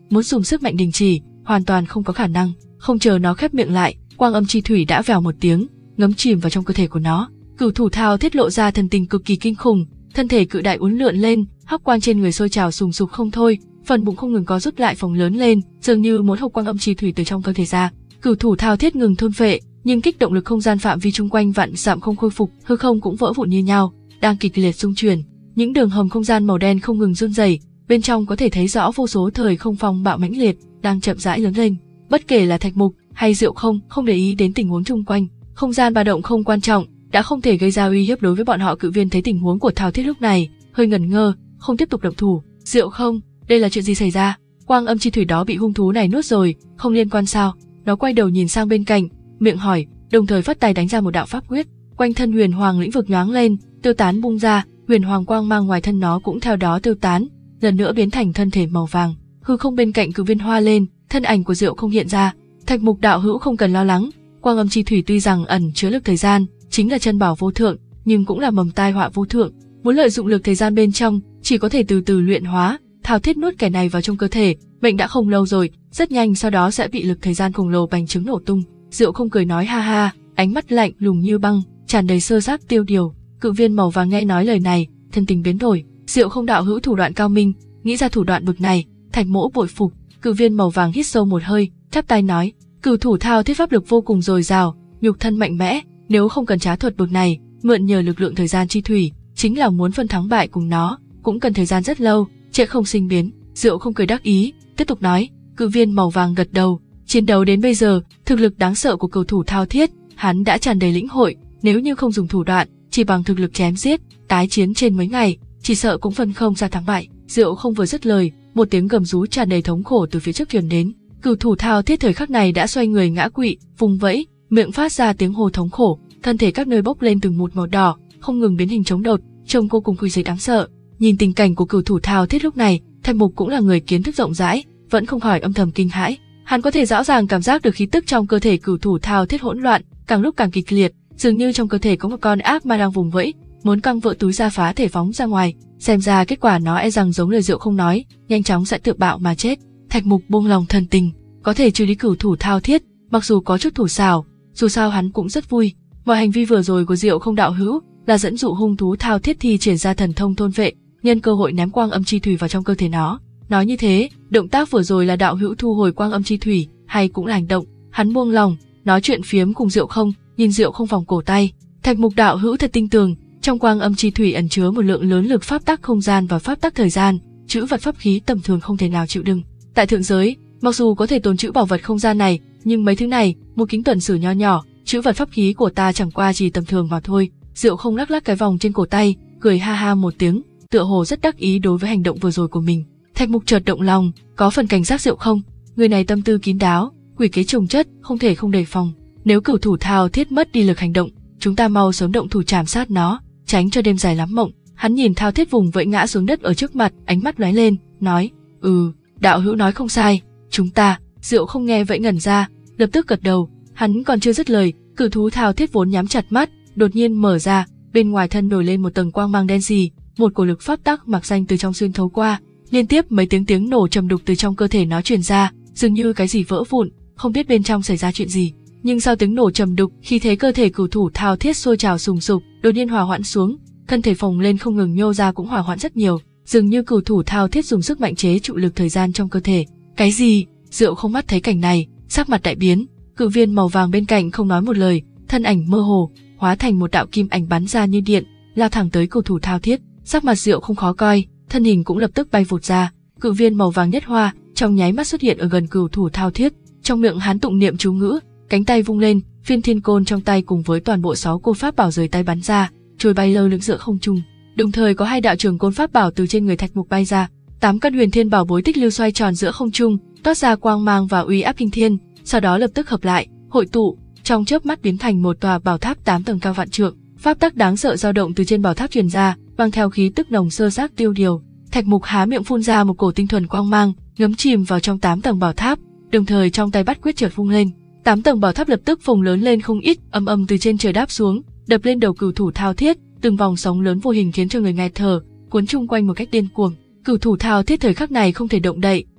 muốn dùng sức mạnh đình chỉ, hoàn toàn không có khả năng. Không chờ nó khép miệng lại, quang âm chi thủy đã vèo một tiếng, ngấm chìm vào trong cơ thể của nó. Cửu thủ thao thiết lộ ra thần tình cực kỳ kinh khủng, thân thể cự đại uốn lượn lên, hắc quang trên người sôi trào sùng sục không thôi, phần bụng không ngừng có rút lại phồng lớn lên, dường như muốn hộc quang âm chi thủy từ trong cơ thể ra. Cửu thủ thao thiết ngừng thôn phệ, nhưng kích động lực không gian phạm vi chung quanh vạn dặm không khôi phục, hư không cũng vỡ vụn như nhau, đang kịch liệt xung chuyển. Những đường hầm không gian màu đen không ngừng run rẩy, bên trong có thể thấy rõ vô số thời không phong bạo mãnh liệt đang chậm rãi lớn lên. Bất kể là Thạch Mục hay Diệu Không, không để ý đến tình huống chung quanh, không gian ba động không quan trọng, đã không thể gây ra uy hiếp đối với bọn họ. Cự viên thấy tình huống của Thao Thiết lúc này, hơi ngẩn ngơ, không tiếp tục động thủ. Diệu Không, đây là chuyện gì xảy ra? Quang âm chi thủy đó bị hung thú này nuốt rồi, không liên quan sao? Nó quay đầu nhìn sang bên cạnh, miệng hỏi, đồng thời phất tay đánh ra một đạo pháp quyết. Quanh thân huyền hoàng lĩnh vực nhoáng lên, tiêu tán bung ra, huyền hoàng quang mang ngoài thân nó cũng theo đó tiêu tán, lần nữa biến thành thân thể màu vàng. Hư không bên cạnh cự viên hoa lên, thân ảnh của Diệu Không hiện ra. Thạch Mục đạo hữu không cần lo lắng, quang âm chi thủy tuy rằng ẩn chứa lực thời gian, chính là chân bảo vô thượng, nhưng cũng là mầm tai họa vô thượng. Muốn lợi dụng lực thời gian bên trong, chỉ có thể từ từ luyện hóa. Thao Thiết nuốt kẻ này vào trong cơ thể, bệnh đã không lâu rồi, rất nhanh sau đó sẽ bị lực thời gian khổng lồ bành trướng nổ tung. Diệu Không cười nói ha ha, ánh mắt lạnh lùng như băng, tràn đầy sơ sát tiêu điều. Cự viên màu vàng nghe nói lời này, thân tình biến đổi. Diệu Không đạo hữu thủ đoạn cao minh, nghĩ ra thủ đoạn bực này, Thạch Mỗ bội phục. Cự viên màu vàng hít sâu một hơi, chắp tay nói, cửu thủ thao thiết pháp lực vô cùng dồi dào, nhục thân mạnh mẽ, nếu không cần trá thuật bực này, mượn nhờ lực lượng thời gian chi thủy, chính là muốn phân thắng bại cùng nó, cũng cần thời gian rất lâu, trễ không sinh biến. Diệu Không cười đắc ý, tiếp tục nói. Cự viên màu vàng gật đầu, chiến đấu đến bây giờ, thực lực đáng sợ của cửu thủ thao thiết, hắn đã tràn đầy lĩnh hội, nếu như không dùng thủ đoạn, chỉ bằng thực lực chém giết, tái chiến trên mấy ngày, chỉ sợ cũng phân không ra thắng bại. Diệu Không vừa dứt lời, một tiếng gầm rú tràn đầy thống khổ từ phía trước truyền đến. Cửu thủ thao thiết thời khắc này đã xoay người ngã quỵ, vùng vẫy, miệng phát ra tiếng hô thống khổ, thân thể các nơi bốc lên từng một màu đỏ, không ngừng biến hình chống đột, trông vô cùng quỷ dị đáng sợ. Nhìn tình cảnh của cửu thủ thao thiết lúc này, Thạch Mục cũng là người kiến thức rộng rãi, vẫn không khỏi âm thầm kinh hãi. Hắn có thể rõ ràng cảm giác được khí tức trong cơ thể cửu thủ thao thiết hỗn loạn, càng lúc càng kịch liệt, dường như trong cơ thể có một con ác ma đang vùng vẫy, muốn căng vỡ túi ra phá thể phóng ra ngoài. Xem ra kết quả nó e rằng giống lời Diệu Không nói, nhanh chóng sẽ tự bạo mà chết. Thạch Mục buông lòng thần tình, có thể trừ đi cửu thủ thao thiết, mặc dù có chút thủ xảo, dù sao hắn cũng rất vui. Mọi hành vi vừa rồi của Diệu Không đạo hữu là dẫn dụ hung thú thao thiết thi triển ra thần thông thôn vệ, nhân cơ hội ném quang âm chi thủy vào trong cơ thể nó. Nói như thế, động tác vừa rồi là đạo hữu thu hồi quang âm chi thủy, hay cũng là hành động? Hắn buông lòng, nói chuyện phiếm cùng Diệu Không, nhìn Diệu Không vòng cổ tay. Thạch Mục đạo hữu thật tinh tường, trong quang âm chi thủy ẩn chứa một lượng lớn lực pháp tắc không gian và pháp tắc thời gian, trữ vật pháp khí tầm thường không thể nào chịu đựng. Tại thượng giới, mặc dù có thể tồn trữ bảo vật không gian này, nhưng mấy thứ này, một kính tuần sử nho nhỏ, trữ vật pháp khí của ta chẳng qua chỉ tầm thường mà thôi. Diệu Không lắc lắc cái vòng trên cổ tay, cười ha ha một tiếng, tựa hồ rất đắc ý đối với hành động vừa rồi của mình. Thạch Mục chợt động lòng, có phần cảnh giác Diệu Không, người này tâm tư kín đáo, quỷ kế trồng chất, không thể không đề phòng. Nếu cửu thủ thao thiết mất đi lực hành động, chúng ta mau sớm động thủ trảm sát nó, tránh cho đêm dài lắm mộng. Hắn nhìn thao thiết vùng vẫy ngã xuống đất ở trước mặt, ánh mắt lóe lên, nói, ừ, đạo hữu nói không sai, chúng ta. Diệu Không nghe vậy ngẩn ra, lập tức gật đầu. Hắn còn chưa dứt lời, cửu thú thao thiết vốn nhắm chặt mắt, đột nhiên mở ra, bên ngoài thân nổi lên một tầng quang mang đen sì, một cổ lực pháp tắc mặc danh từ trong xuyên thấu qua, liên tiếp mấy tiếng tiếng nổ trầm đục từ trong cơ thể nó truyền ra, dường như cái gì vỡ vụn, không biết bên trong xảy ra chuyện gì. Nhưng sau tiếng nổ trầm đục, khi thế cơ thể cửu thủ thao thiết sôi trào sùng sục, đột nhiên hòa hoãn xuống, thân thể phồng lên không ngừng nhô ra cũng hòa hoãn rất nhiều, dường như cửu thủ thao thiết dùng sức mạnh chế trụ lực thời gian trong cơ thể. Cái gì? Diệu Không mắt thấy cảnh này, sắc mặt đại biến. Cự viên màu vàng bên cạnh không nói một lời, thân ảnh mơ hồ, hóa thành một đạo kim ảnh bắn ra như điện, lao thẳng tới cửu thủ thao thiết. Sắc mặt Diệu Không khó coi, thân hình cũng lập tức bay vụt ra. Cự viên màu vàng nhất hoa, trong nháy mắt xuất hiện ở gần cửu thủ thao thiết. Trong miệng hắn tụng niệm chú ngữ, cánh tay vung lên, phiên thiên côn trong tay cùng với toàn bộ sáu côn pháp bảo rời tay bắn ra, trôi bay lơ lửng giữa không trung. Đồng thời có hai đạo trường côn pháp bảo từ trên người Thạch Mục bay ra, tám căn huyền thiên bảo bối tích lưu xoay tròn giữa không trung, toát ra quang mang và uy áp kinh thiên, sau đó lập tức hợp lại, hội tụ, trong chớp mắt biến thành một tòa bảo tháp tám tầng cao vạn trượng. Pháp tắc đáng sợ dao động từ trên bảo tháp truyền ra, mang theo khí tức nồng sơ xác tiêu điều. Thạch Mục há miệng phun ra một cổ tinh thuần quang mang, ngấm chìm vào trong tám tầng bảo tháp, đồng thời trong tay bắt quyết chợt vung lên, tám tầng bảo tháp lập tức phồng lớn lên không ít, ầm ầm từ trên trời đáp xuống, đập lên đầu cửu thủ thao thiết, từng vòng sóng lớn vô hình khiến cho người nghe thở, cuốn chung quanh một cách điên cuồng. Cửu thủ thao thiết thời khắc này không thể động đậy,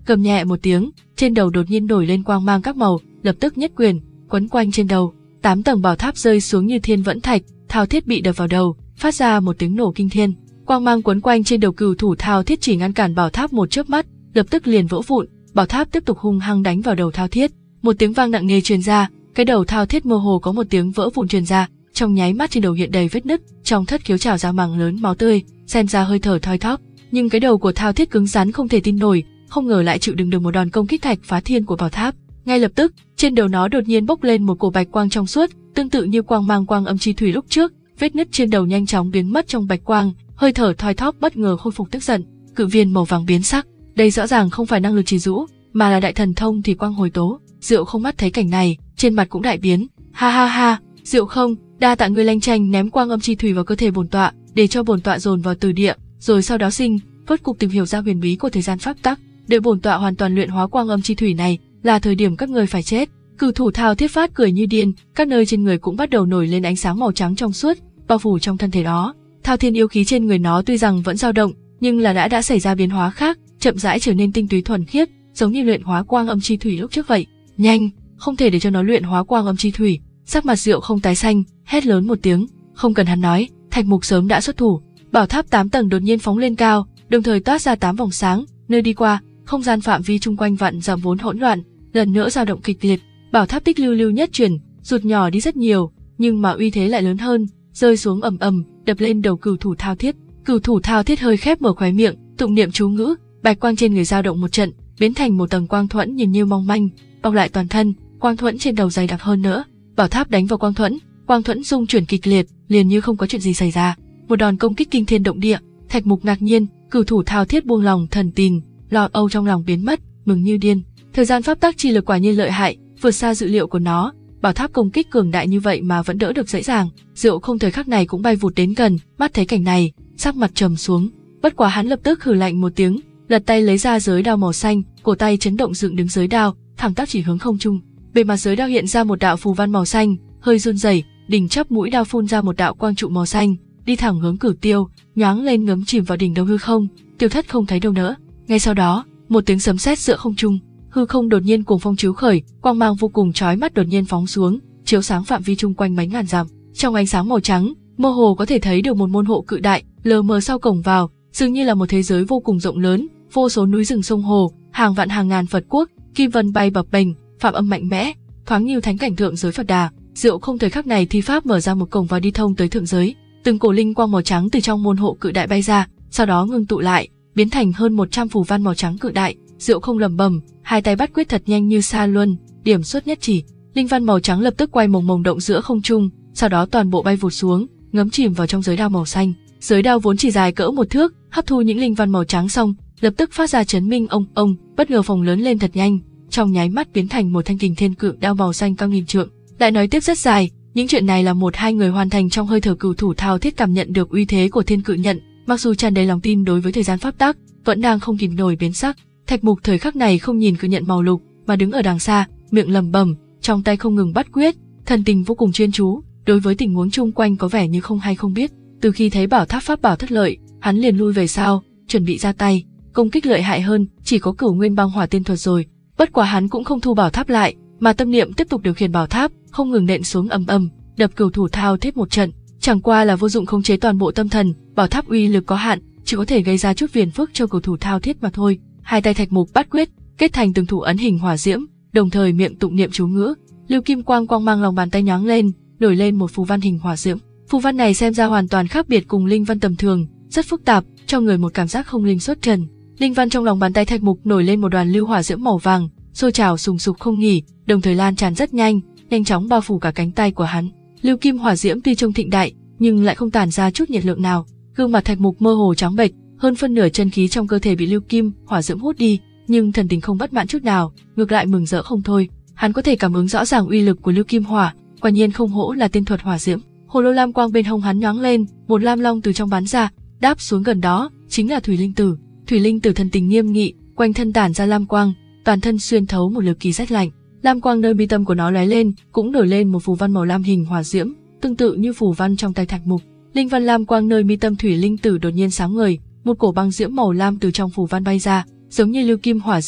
Cầm nhẹ một tiếng, trên đầu đột nhiên nổi lên quang mang các màu, lập tức nhất quyền quấn quanh trên đầu, tám tầng bảo tháp rơi xuống như thiên vẫn thạch, thao thiết bị đập vào đầu, phát ra một tiếng nổ kinh thiên. Quang mang quấn quanh trên đầu cửu thủ thao thiết chỉ ngăn cản bảo tháp một chớp mắt, lập tức liền vỡ vụn. Bảo tháp tiếp tục hung hăng đánh vào đầu thao thiết, một tiếng vang nặng nề truyền ra, cái đầu thao thiết mơ hồ có một tiếng vỡ vụn truyền ra, trong nháy mắt trên đầu hiện đầy vết nứt, trong thất khiếu trào ra mảng lớn máu tươi, xen ra hơi thở thoi thóp. Nhưng cái đầu của thao thiết cứng rắn không thể tin nổi, không ngờ lại chịu đựng được một đòn công kích thạch phá thiên của bảo tháp. Ngay lập tức, trên đầu nó đột nhiên bốc lên một cổ bạch quang trong suốt, tương tự như quang mang quang âm chi thủy lúc trước, vết nứt trên đầu nhanh chóng biến mất trong bạch quang, hơi thở thoi thóp bất ngờ khôi phục tức giận. Cự viên màu vàng biến sắc, đây rõ ràng không phải năng lực trì rũ, mà là đại thần thông thì quang hồi tố. Diệu Không mắt thấy cảnh này, trên mặt cũng đại biến. Ha ha ha, Diệu Không, đa tạ ngươi lanh chanh ném quang âm chi thủy vào cơ thể bổn tọa, để cho bổn tọa dồn vào từ địa, rồi sau đó sinh, rốt cục tìm hiểu ra huyền bí của thời gian pháp tắc. Đợi bổn tọa hoàn toàn luyện hóa quang âm chi thủy này, là thời điểm các ngươi phải chết. Cửu thủ thao thiết phát cười như điên, các nơi trên người cũng bắt đầu nổi lên ánh sáng màu trắng trong suốt, bao phủ trong thân thể đó. Thao thiên yêu khí trên người nó tuy rằng vẫn dao động, nhưng là đã đã xảy ra biến hóa khác, chậm rãi trở nên tinh túy thuần khiết, giống như luyện hóa quang âm chi thủy lúc trước vậy. Nhanh, không thể để cho nó luyện hóa quang âm chi thủy. Sắc mặt Diệu Không tái xanh, hét lớn một tiếng, không cần hắn nói, Thạch Mục sớm đã xuất thủ. Bảo tháp tám tầng đột nhiên phóng lên cao, đồng thời toát ra tám vòng sáng, nơi đi qua, không gian phạm vi chung quanh vạn dặm vốn hỗn loạn, lần nữa dao động kịch liệt. Bảo tháp tích lưu lưu nhất chuyển, rụt nhỏ đi rất nhiều, nhưng mà uy thế lại lớn hơn, rơi xuống ầm ầm, đập lên đầu cửu thủ thao thiết. Cửu thủ thao thiết hơi khép mở khóe miệng, tụng niệm chú ngữ, bạch quang trên người dao động một trận, biến thành một tầng quang thuẫn nhìn như mong manh, bọc lại toàn thân, quang thuẫn trên đầu dày đặc hơn nữa. Bảo tháp đánh vào quang thuẫn, quang thuẫn rung chuyển kịch liệt, liền như không có chuyện gì xảy ra. Một đòn công kích kinh thiên động địa. Thạch Mục ngạc nhiên, cửu thủ thao thiết buông lòng thần tin, lo âu trong lòng biến mất, mừng như điên. Thời gian pháp tắc chi lực quả nhiên lợi hại, vượt xa dự liệu của nó. Bảo tháp công kích cường đại như vậy mà vẫn đỡ được dễ dàng. Diệu Không thời khắc này cũng bay vụt đến gần, mắt thấy cảnh này, sắc mặt trầm xuống. Bất quá hắn lập tức hừ lạnh một tiếng, lật tay lấy ra giới đao màu xanh, cổ tay chấn động dựng đứng giới đao, thẳng tắp chỉ hướng không trung. Bề mặt giới đao hiện ra một đạo phù văn màu xanh, hơi run rẩy, đỉnh chóp mũi đao phun ra một đạo quang trụ màu xanh, đi thẳng hướng Cửu Tiêu, nhoáng lên ngấm chìm vào đỉnh đầu hư không. Tiêu Thất không thấy đâu nữa. Ngay sau đó, một tiếng sấm sét giữa không trung, hư không đột nhiên cuồng phong chiếu khởi, quang mang vô cùng chói mắt đột nhiên phóng xuống, chiếu sáng phạm vi chung quanh mấy ngàn dặm. Trong ánh sáng màu trắng, mơ hồ có thể thấy được một môn hộ cự đại, lờ mờ sau cổng vào, dường như là một thế giới vô cùng rộng lớn, vô số núi rừng sông hồ, hàng vạn hàng ngàn Phật quốc, kim vân bay bập bềnh, phạm âm mạnh mẽ, thoáng như thánh cảnh thượng giới Phật Đà. Diệu Không thời khắc này thi pháp mở ra một cổng vào đi thông tới thượng giới, từng cổ linh quang màu trắng từ trong môn hộ cự đại bay ra, sau đó ngưng tụ lại, biến thành hơn một trăm phù văn màu trắng cự đại. Diệu Không lẩm bẩm, hai tay bắt quyết thật nhanh như sa luân, điểm xuất nhất chỉ, linh văn màu trắng lập tức quay mồng mồng động giữa không trung, sau đó toàn bộ bay vụt xuống, ngấm chìm vào trong giới đao màu xanh. Giới đao vốn chỉ dài cỡ một thước, hấp thu những linh văn màu trắng xong, lập tức phát ra chấn minh ông ông, bất ngờ phồng lớn lên thật nhanh, trong nháy mắt biến thành một thanh kình thiên cự đao màu xanh cao nghìn trượng. Lại nói tiếp rất dài, những chuyện này là một hai người hoàn thành trong hơi thở cửu thủ thao thiết cảm nhận được uy thế của thiên cự nhận, mặc dù tràn đầy lòng tin đối với thời gian pháp tắc, vẫn đang không kìm nổi biến sắc. Thạch Mục thời khắc này không nhìn cự nhận màu lục, mà đứng ở đằng xa, miệng lẩm bẩm, trong tay không ngừng bắt quyết, thần tình vô cùng chuyên chú, đối với tình huống chung quanh có vẻ như không hay không biết. Từ khi thấy bảo tháp pháp bảo thất lợi, hắn liền lui về sau, chuẩn bị ra tay, công kích lợi hại hơn, chỉ có Cửu Nguyên Băng Hỏa Tiên thuật rồi. Bất quá hắn cũng không thu bảo tháp lại, mà tâm niệm tiếp tục điều khiển bảo tháp, không ngừng nện xuống ầm ầm, đập cửu thủ thao thiết một trận. Chẳng qua là vô dụng khống chế toàn bộ tâm thần, bảo tháp uy lực có hạn, chỉ có thể gây ra chút phiền phức cho cửu thủ thao thiết mà thôi. Hai tay Thạch Mục bắt quyết, kết thành từng thủ ấn hình hỏa diễm, đồng thời miệng tụng niệm chú ngữ, lưu kim quang quang mang lòng bàn tay nhoáng lên, nổi lên một phù văn hình hỏa diễm. Phù văn này xem ra hoàn toàn khác biệt cùng linh văn tầm thường, rất phức tạp, cho người một cảm giác không linh xuất trần. Linh văn trong lòng bàn tay Thạch Mục nổi lên một đoàn lưu hỏa diễm màu vàng, sôi trào sùng sục không nghỉ, đồng thời lan tràn rất nhanh, nhanh chóng bao phủ cả cánh tay của hắn. Lưu kim hỏa diễm tuy trông thịnh đại, nhưng lại không tản ra chút nhiệt lượng nào. Gương mặt Thạch Mục mơ hồ trắng bệch, hơn phân nửa chân khí trong cơ thể bị lưu kim hỏa diễm hút đi, nhưng thần tình không bất mãn chút nào, ngược lại mừng rỡ không thôi. Hắn có thể cảm ứng rõ ràng uy lực của lưu kim hỏa, quả nhiên không hổ là tiên thuật hỏa diễm. Hồ lô lam quang bên hông hắn nhoáng lên, một lam long từ trong bắn ra, đáp xuống gần đó, chính là Thủy Linh Tử. Thủy Linh Tử thần tình nghiêm nghị, quanh thân tản ra lam quang, toàn thân xuyên thấu một lực kỳ rét lạnh. Lam quang nơi mi tâm của nó lóe lên, cũng nổi lên một phù văn màu lam hình hỏa diễm, tương tự như phù văn trong tay Thạch Mục. Linh văn lam quang nơi mi tâm Thủy Linh Tử đột nhiên sáng ngời, một cổ băng diễm màu lam từ trong phù văn bay ra, giống như lưu kim hỏa diễm,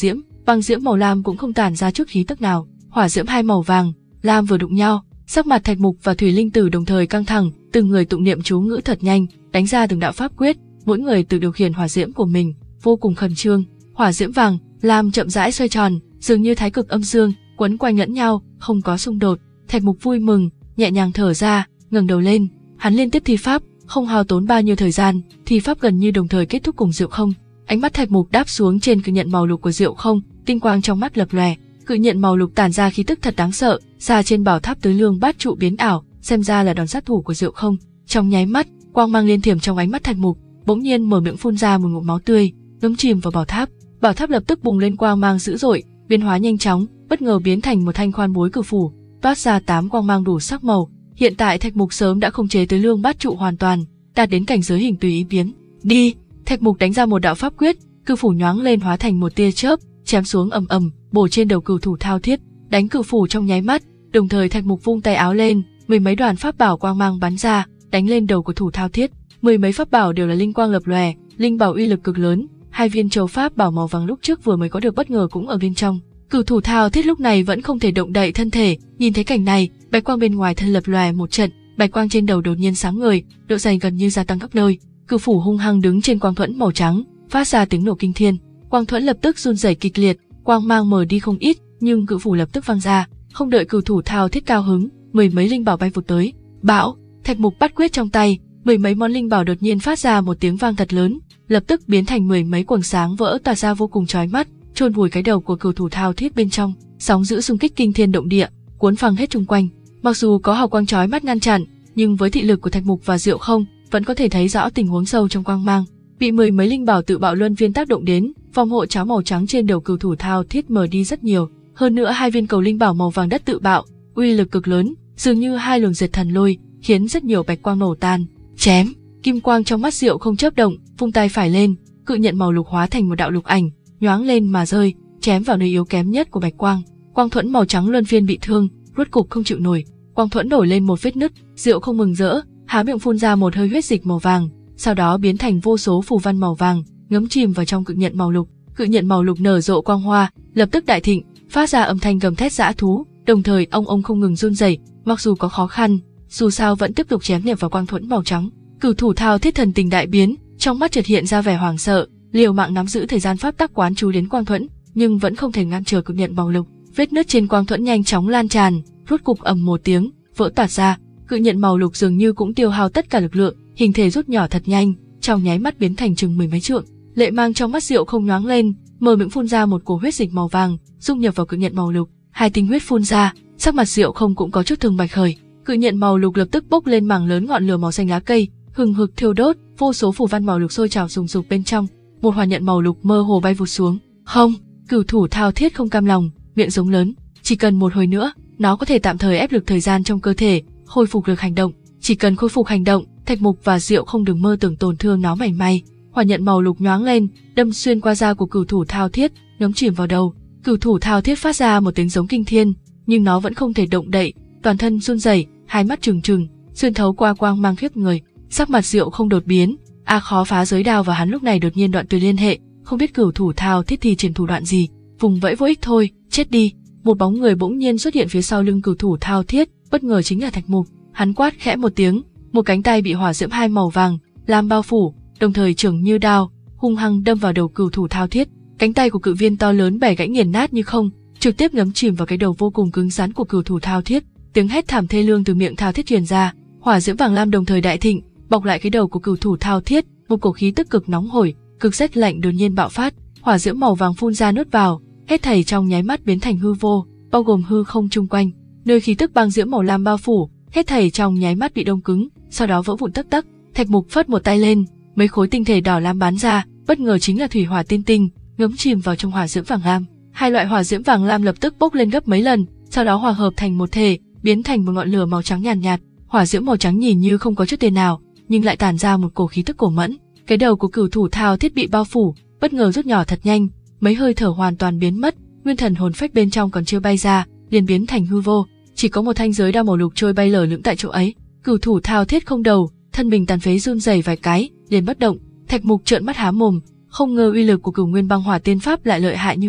băng diễm màu lam cũng không tản ra chút khí tức nào. Hỏa diễm hai màu vàng, lam vừa đụng nhau, sắc mặt Thạch Mục và Thủy Linh Tử đồng thời căng thẳng, từng người tụng niệm chú ngữ thật nhanh, đánh ra từng đạo pháp quyết, mỗi người tự điều khiển hỏa diễm của mình, vô cùng khẩn trương. Hỏa diễm vàng, lam chậm rãi xoay tròn, dường như thái cực âm dương, quấn quanh lẫn nhau, không có xung đột. Thạch Mục vui mừng, nhẹ nhàng thở ra, ngẩng đầu lên, hắn liên tiếp thi pháp, không hao tốn bao nhiêu thời gian, thi pháp gần như đồng thời kết thúc cùng Diệu Không. Ánh mắt Thạch Mục đáp xuống trên cự nhận màu lục của Diệu Không, tinh quang trong mắt lập lòe. Cự nhận màu lục tản ra khí tức thật đáng sợ, ra trên bảo tháp tứ lương bát trụ biến ảo, xem ra là đòn sát thủ của Diệu Không. Trong nháy mắt, quang mang liên thiểm trong ánh mắt Thạch Mục, bỗng nhiên mở miệng phun ra một ngụm máu tươi, ngấm chìm vào bảo tháp. Bảo tháp lập tức bùng lên quang mang dữ dội, biến hóa nhanh chóng, bất ngờ biến thành một thanh khoan bối cử phủ, toát ra tám quang mang đủ sắc màu. Hiện tại Thạch Mục sớm đã khống chế tứ lương bát trụ hoàn toàn, đạt đến cảnh giới hình tùy ý biến. Đi! Thạch Mục đánh ra một đạo pháp quyết, cử phủ nhoáng lên hóa thành một tia chớp, chém xuống ầm ầm, bổ trên đầu cửu thủ thao thiết, đánh cử phủ trong nháy mắt. Đồng thời Thạch Mục vung tay áo lên, mười mấy đoàn pháp bảo quang mang bắn ra, đánh lên đầu của thủ thao thiết. Mười mấy pháp bảo đều là linh quang lập lòe, linh bảo uy lực cực lớn. Hai viên châu pháp bảo màu vàng lúc trước vừa mới có được bất ngờ cũng ở bên trong. Cửu thủ thao thiết lúc này vẫn không thể động đậy thân thể, nhìn thấy cảnh này, bạch quang bên ngoài thân lập lòe một trận, bạch quang trên đầu đột nhiên sáng ngời, độ dày gần như gia tăng gấp đôi. Cửu phủ hung hăng đứng trên quang thuẫn màu trắng, phát ra tiếng nổ kinh thiên. Quang thuẫn lập tức run rẩy kịch liệt, quang mang mờ đi không ít, nhưng cửu phủ lập tức văng ra. Không đợi cửu thủ thao thiết cao hứng, mười mấy linh bảo bay vụt tới. Bão! Thạch Mục bắt quyết trong tay, mười mấy món linh bảo đột nhiên phát ra một tiếng vang thật lớn, lập tức biến thành mười mấy quầng sáng vỡ tỏa ra vô cùng chói mắt, chôn vùi cái đầu của cửu thủ thao thiết bên trong. Sóng dữ xung kích kinh thiên động địa, cuốn phăng hết xung quanh. Mặc dù có hào quang chói mắt ngăn chặn, nhưng với thị lực của Thạch Mục và Diệu Không, vẫn có thể thấy rõ tình huống sâu trong quang mang. Bị mười mấy linh bảo tự bạo luân viên tác động đến, vòng hộ cháo màu trắng trên đầu cửu thủ thao thiết mờ đi rất nhiều. Hơn nữa hai viên cầu linh bảo màu vàng đất tự bạo, uy lực cực lớn, dường như hai luồng diệt thần lôi, khiến rất nhiều bạch quang nổ tan. Chém! Kim quang trong mắt Diệu Không chớp động, vung tay phải lên, cự nhận màu lục hóa thành một đạo lục ảnh, nhoáng lên mà rơi, chém vào nơi yếu kém nhất của bạch quang. Quang thuẫn màu trắng luân phiên bị thương, rốt cục không chịu nổi, quang thuẫn nổi lên một vết nứt. Diệu Không mừng rỡ, há miệng phun ra một hơi huyết dịch màu vàng, sau đó biến thành vô số phù văn màu vàng, ngấm chìm vào trong cự nhận màu lục. Cự nhận màu lục nở rộ quang hoa, lập tức đại thịnh, phát ra âm thanh gầm thét dã thú, đồng thời ông ông không ngừng run rẩy. Mặc dù có khó khăn, dù sao vẫn tiếp tục chém niệm vào quang thuẫn màu trắng. Cửu thủ thao thiết thần tình đại biến, trong mắt chợt hiện ra vẻ hoảng sợ, liều mạng nắm giữ thời gian pháp tắc quán chú đến quang thuẫn, nhưng vẫn không thể ngăn trở cự nhận màu lục. Vết nứt trên quang thuẫn nhanh chóng lan tràn, rốt cục ầm một tiếng, vỡ toạc ra. Cự nhận màu lục dường như cũng tiêu hao tất cả lực lượng, hình thể rút nhỏ thật nhanh, trong nháy mắt biến thành chừng mười mấy trượng. Lệ mang trong mắt Diệu Không nhoáng lên, mở miệng phun ra một cổ huyết dịch màu vàng, dung nhập vào cự nhận màu lục. Hai tinh huyết phun ra, sắc mặt Diệu Không cũng có chút thường bạch khởi. Cự nhận màu lục lập tức bốc lên mảng lớn ngọn lửa màu xanh lá cây, hừng hực thiêu đốt, vô số phù văn màu lục sôi trào sùng sục bên trong. Một hỏa nhận màu lục mơ hồ bay vụt xuống. Không! Cửu thủ thao thiết không cam lòng, miệng giống lớn. Chỉ cần một hồi nữa, nó có thể tạm thời ép lực thời gian trong cơ thể, khôi phục lực hành động. Chỉ cần khôi phục hành động, Thạch Mục và Diệu Không đừng mơ tưởng tổn thương nó mảy may. Hỏa nhận màu lục nhoáng lên, đâm xuyên qua da của cửu thủ thao thiết, ngấm chìm vào đầu. Cửu thủ thao thiết phát ra một tiếng giống kinh thiên, nhưng nó vẫn không thể động đậy, toàn thân run rẩy, hai mắt trừng trừng, xuyên thấu qua quang mang khiếp người. Sắc mặt Diệu Không đột biến, a khó phá giới đao và hắn lúc này đột nhiên đoạn tuyệt liên hệ, không biết cửu thủ thao thiết thì triển thủ đoạn gì, vùng vẫy vô ích thôi, chết đi. Một bóng người bỗng nhiên xuất hiện phía sau lưng cửu thủ thao thiết, bất ngờ chính là Thạch Mục. Hắn quát khẽ một tiếng, một cánh tay bị hỏa diễm hai màu vàng lam bao phủ, đồng thời trường như đao, hung hăng đâm vào đầu cửu thủ thao thiết. Cánh tay của cự viên to lớn bẻ gãy nghiền nát như không, trực tiếp ngấm chìm vào cái đầu vô cùng cứng rắn của cửu thủ thao thiết. Tiếng hét thảm thê lương từ miệng thao thiết truyền ra, hỏa diễm vàng lam đồng thời đại thịnh, bọc lại cái đầu của cửu thủ thao thiết. Một cổ khí tức cực nóng hổi, cực rét lạnh đột nhiên bạo phát, hỏa diễm màu vàng phun ra nuốt vào, hết thảy trong nháy mắt biến thành hư vô, bao gồm hư không chung quanh. Nơi khí tức băng diễm màu lam bao phủ, hết thảy trong nháy mắt bị đông cứng, sau đó vỡ vụn tấc tấc. Thạch Mục phất một tay lên, mấy khối tinh thể đỏ lam bắn ra, bất ngờ chính là thủy hỏa tiên tinh, ngấm chìm vào trong hỏa diễm vàng lam. Hai loại hỏa diễm vàng lam lập tức bốc lên gấp mấy lần, sau đó hòa hợp thành một thể, biến thành một ngọn lửa màu trắng nhàn nhạt, nhạt. Hỏa diễm màu trắng nhìn như không có chút tên nào, nhưng lại tản ra một cổ khí tức cổ mẫn. Cái đầu của cửu thủ thao thiết bị bao phủ, bất ngờ rút nhỏ thật nhanh, mấy hơi thở hoàn toàn biến mất, nguyên thần hồn phách bên trong còn chưa bay ra, liền biến thành hư vô, chỉ có một thanh giới đao màu lục trôi bay lở lững tại chỗ ấy. Cửu thủ thao thiết không đầu, thân mình tàn phế run rẩy vài cái, liền bất động. Thạch Mục trợn mắt há mồm, không ngờ uy lực của Cửu Nguyên Băng Hỏa Tiên Pháp lại lợi hại như vậy,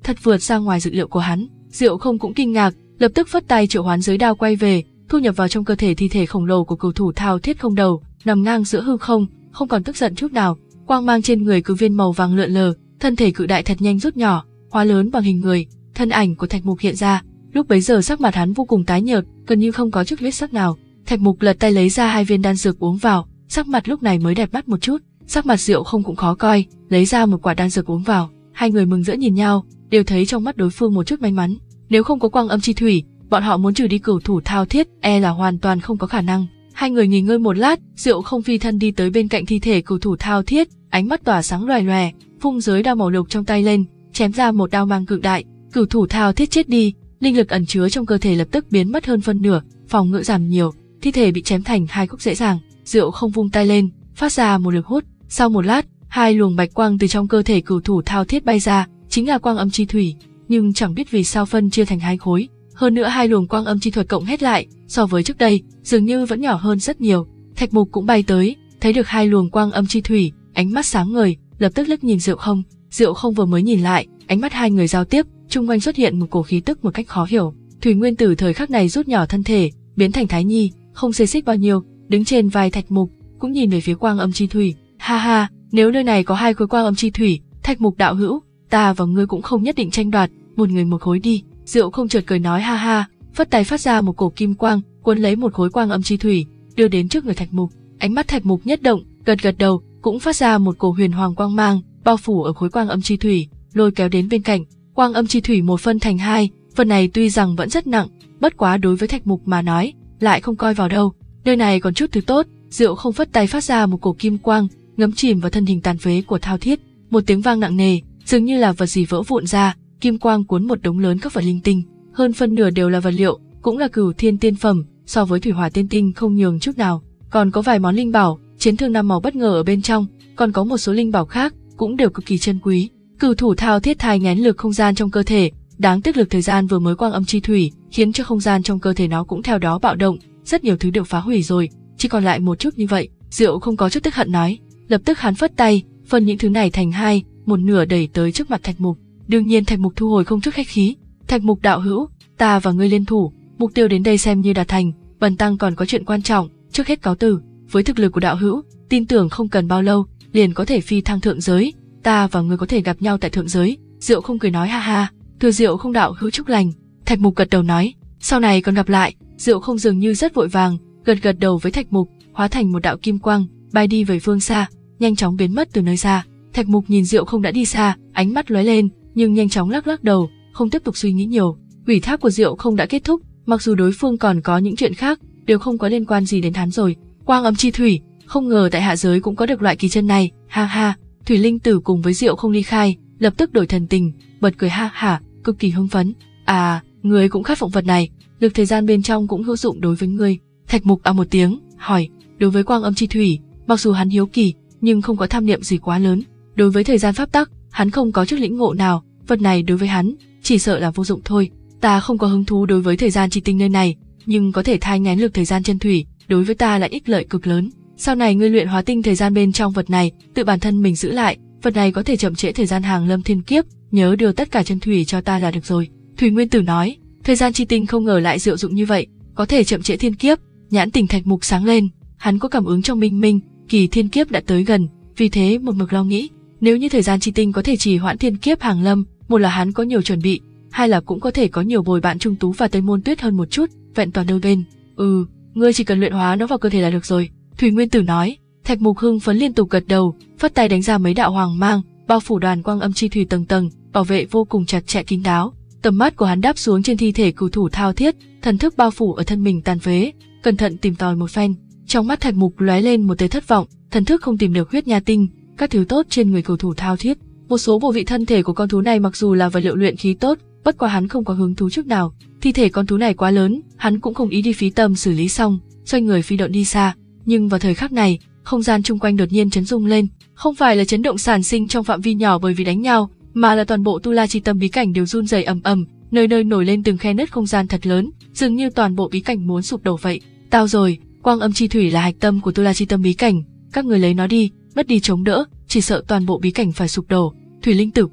thật vượt ra ngoài dự liệu của hắn. Diệu Không cũng kinh ngạc, lập tức phất tay triệu hoán giới đao quay về, thu nhập vào trong cơ thể thi thể khổng lồ của cửu thủ thao thiết không đầu, nằm ngang giữa hư không, không còn tức giận chút nào. Quang mang trên người cự viên màu vàng lượn lờ, thân thể cự đại thật nhanh rút nhỏ, hóa lớn bằng hình người. Thân ảnh của Thạch Mục hiện ra, lúc bấy giờ sắc mặt hắn vô cùng tái nhợt, gần như không có chút huyết sắc nào. Thạch Mục lật tay lấy ra hai viên đan dược uống vào, sắc mặt lúc này mới đẹp mắt một chút. Sắc mặt Diệu Không cũng khó coi, lấy ra một quả đan dược uống vào. Hai người mừng rỡ nhìn nhau, đều thấy trong mắt đối phương một chút may mắn. Nếu không có quang âm chi thủy, bọn họ muốn trừ đi cửu thủ thao thiết e là hoàn toàn không có khả năng. Hai người nghỉ ngơi một lát, Diệu Không phi thân đi tới bên cạnh thi thể cửu thủ thao thiết, ánh mắt tỏa sáng loè loè, vung giới đao màu lục trong tay lên, chém ra một đao mang cực đại. Cửu thủ thao thiết chết đi, linh lực ẩn chứa trong cơ thể lập tức biến mất hơn phân nửa, phòng ngự giảm nhiều, thi thể bị chém thành hai khúc dễ dàng. Diệu Không vung tay lên, phát ra một lực hút. Sau một lát, hai luồng bạch quang từ trong cơ thể cửu thủ thao thiết bay ra, chính là quang âm chi thủy, nhưng chẳng biết vì sao phân chia thành hai khối. Hơn nữa hai luồng quang âm chi thuật cộng hết lại, so với trước đây, dường như vẫn nhỏ hơn rất nhiều. Thạch Mục cũng bay tới, thấy được hai luồng quang âm chi thủy, ánh mắt sáng ngời, lập tức liếc nhìn Diệu Không. Diệu Không vừa mới nhìn lại, ánh mắt hai người giao tiếp, chung quanh xuất hiện một cổ khí tức một cách khó hiểu. Thủy Nguyên Tử thời khắc này rút nhỏ thân thể, biến thành Thái Nhi, không xê xích bao nhiêu, đứng trên vai Thạch Mục, cũng nhìn về phía quang âm chi thủy. Ha ha, nếu nơi này có hai khối quang âm chi thủy, Thạch Mục đạo hữu, ta và ngươi cũng không nhất định tranh đoạt, một người một khối đi. Diệu Không chợt cười nói ha ha, phất tay phát ra một cổ kim quang, cuốn lấy một khối quang âm chi thủy, đưa đến trước người Thạch Mục. Ánh mắt Thạch Mục nhất động, gật gật đầu, cũng phát ra một cổ huyền hoàng quang mang, bao phủ ở khối quang âm chi thủy, lôi kéo đến bên cạnh. Quang âm chi thủy một phân thành hai, phần này tuy rằng vẫn rất nặng, bất quá đối với Thạch Mục mà nói, lại không coi vào đâu. Nơi này còn chút thứ tốt. Diệu Không phất tay phát ra một cổ kim quang, ngấm chìm vào thân hình tàn phế của thao thiết. Một tiếng vang nặng nề, dường như là vật gì vỡ vụn ra, kim quang cuốn một đống lớn các vật linh tinh, hơn phân nửa đều là vật liệu, cũng là cửu thiên tiên phẩm, so với thủy hỏa tiên tinh không nhường chút nào. Còn có vài món linh bảo, chiến thương năm màu bất ngờ ở bên trong, còn có một số linh bảo khác, cũng đều cực kỳ chân quý. Cửu thủ thao thiết thai nghén lực không gian trong cơ thể, đáng tiếc lực thời gian vừa mới quang âm chi thủy, khiến cho không gian trong cơ thể nó cũng theo đó bạo động, rất nhiều thứ được phá hủy rồi, chỉ còn lại một chút như vậy. Diệu Không có chút tức hận nói, lập tức hắn phất tay, phân những thứ này thành hai, một nửa đẩy tới trước mặt Thạch Mục. Đương nhiên Thạch Mục thu hồi không chút khách khí. Thạch Mục đạo hữu, ta và ngươi liên thủ, mục tiêu đến đây xem như đạt thành, bần tăng còn có chuyện quan trọng, trước hết cáo từ. Với thực lực của đạo hữu, tin tưởng không cần bao lâu liền có thể phi thăng thượng giới, ta và ngươi có thể gặp nhau tại thượng giới. Diệu Không cười nói ha ha, thưa Diệu Không đạo hữu chúc lành. Thạch Mục gật đầu nói, sau này còn gặp lại. Diệu Không dường như rất vội vàng, gật gật đầu với Thạch Mục, hóa thành một đạo kim quang, bay đi về phương xa, nhanh chóng biến mất từ nơi xa. Thạch Mục nhìn Diệu Không đã đi xa, ánh mắt lóe lên, nhưng nhanh chóng lắc lắc đầu, không tiếp tục suy nghĩ nhiều. Ủy thác của Diệu Không đã kết thúc, mặc dù đối phương còn có những chuyện khác, đều không có liên quan gì đến hắn rồi. Quang âm chi thủy, không ngờ tại hạ giới cũng có được loại kỳ chân này, ha ha. Thủy Linh Tử cùng với Diệu Không ly khai, lập tức đổi thần tình, bật cười ha hả, cực kỳ hưng phấn. À, ngươi cũng khát vọng vật này, lực thời gian bên trong cũng hữu dụng đối với ngươi. Thạch Mục à một tiếng, hỏi, đối với quang âm chi thủy, mặc dù hắn hiếu kỳ, nhưng không có tham niệm gì quá lớn. Đối với thời gian pháp tắc, hắn không có chút lĩnh ngộ nào, vật này đối với hắn, chỉ sợ là vô dụng thôi. Ta không có hứng thú đối với thời gian chi tinh nơi này, nhưng có thể thai nghén lực thời gian chân thủy, đối với ta là ích lợi cực lớn. Sau này ngươi luyện hóa tinh thời gian bên trong vật này, tự bản thân mình giữ lại, vật này có thể chậm trễ thời gian hàng lâm thiên kiếp, nhớ đưa tất cả chân thủy cho ta là được rồi. Thủy Nguyên Tử nói, thời gian chi tinh không ngờ lại diệu dụng như vậy, có thể chậm trễ thiên kiếp. Nhãn tình Thạch Mục sáng lên, hắn có cảm ứng trong minh minh, kỳ thiên kiếp đã tới gần, vì thế một mực lo nghĩ, nếu như thời gian chi tinh có thể trì hoãn thiên kiếp hàng lâm, một là hắn có nhiều chuẩn bị, hai là cũng có thể có nhiều bồi bạn Trung Tú và Tây Môn Tuyết hơn một chút, vẹn toàn đôi bên. Ừ, ngươi chỉ cần luyện hóa nó vào cơ thể là được rồi. Thủy Nguyên Tử nói. Thạch Mục hưng phấn liên tục gật đầu, phất tay đánh ra mấy đạo hoàng mang, bao phủ đoàn quang âm chi thủy tầng tầng, bảo vệ vô cùng chặt chẽ kín đáo. Tầm mắt của hắn đáp xuống trên thi thể cửu thủ thao thiết, thần thức bao phủ ở thân mình tàn phế, cẩn thận tìm tòi một phen. Trong mắt Thạch Mục lóe lên một tia thất vọng, thần thức không tìm được huyết nha tinh, các thứ tốt trên người cửu thủ thao thiết. Một số bộ vị thân thể của con thú này mặc dù là vật liệu luyện khí tốt, bất quá hắn không có hứng thú chút nào. Thi thể con thú này quá lớn, hắn cũng không ý đi phí tâm xử lý xong, xoay người phi độn đi xa. Nhưng vào thời khắc này, không gian chung quanh đột nhiên chấn rung lên, không phải là chấn động sản sinh trong phạm vi nhỏ bởi vì đánh nhau, mà là toàn bộ Tu La Chi Tâm bí cảnh đều run rẩy ầm ầm, nơi nơi nổi lên từng khe nứt không gian thật lớn, dường như toàn bộ bí cảnh muốn sụp đổ vậy. Tao rồi, quang âm chi thủy là hạch tâm của Tu La Chi Tâm bí cảnh, các người lấy nó đi, mất đi chống đỡ, chỉ sợ toàn bộ bí cảnh phải sụp đổ. Thủy Linh Tử quát,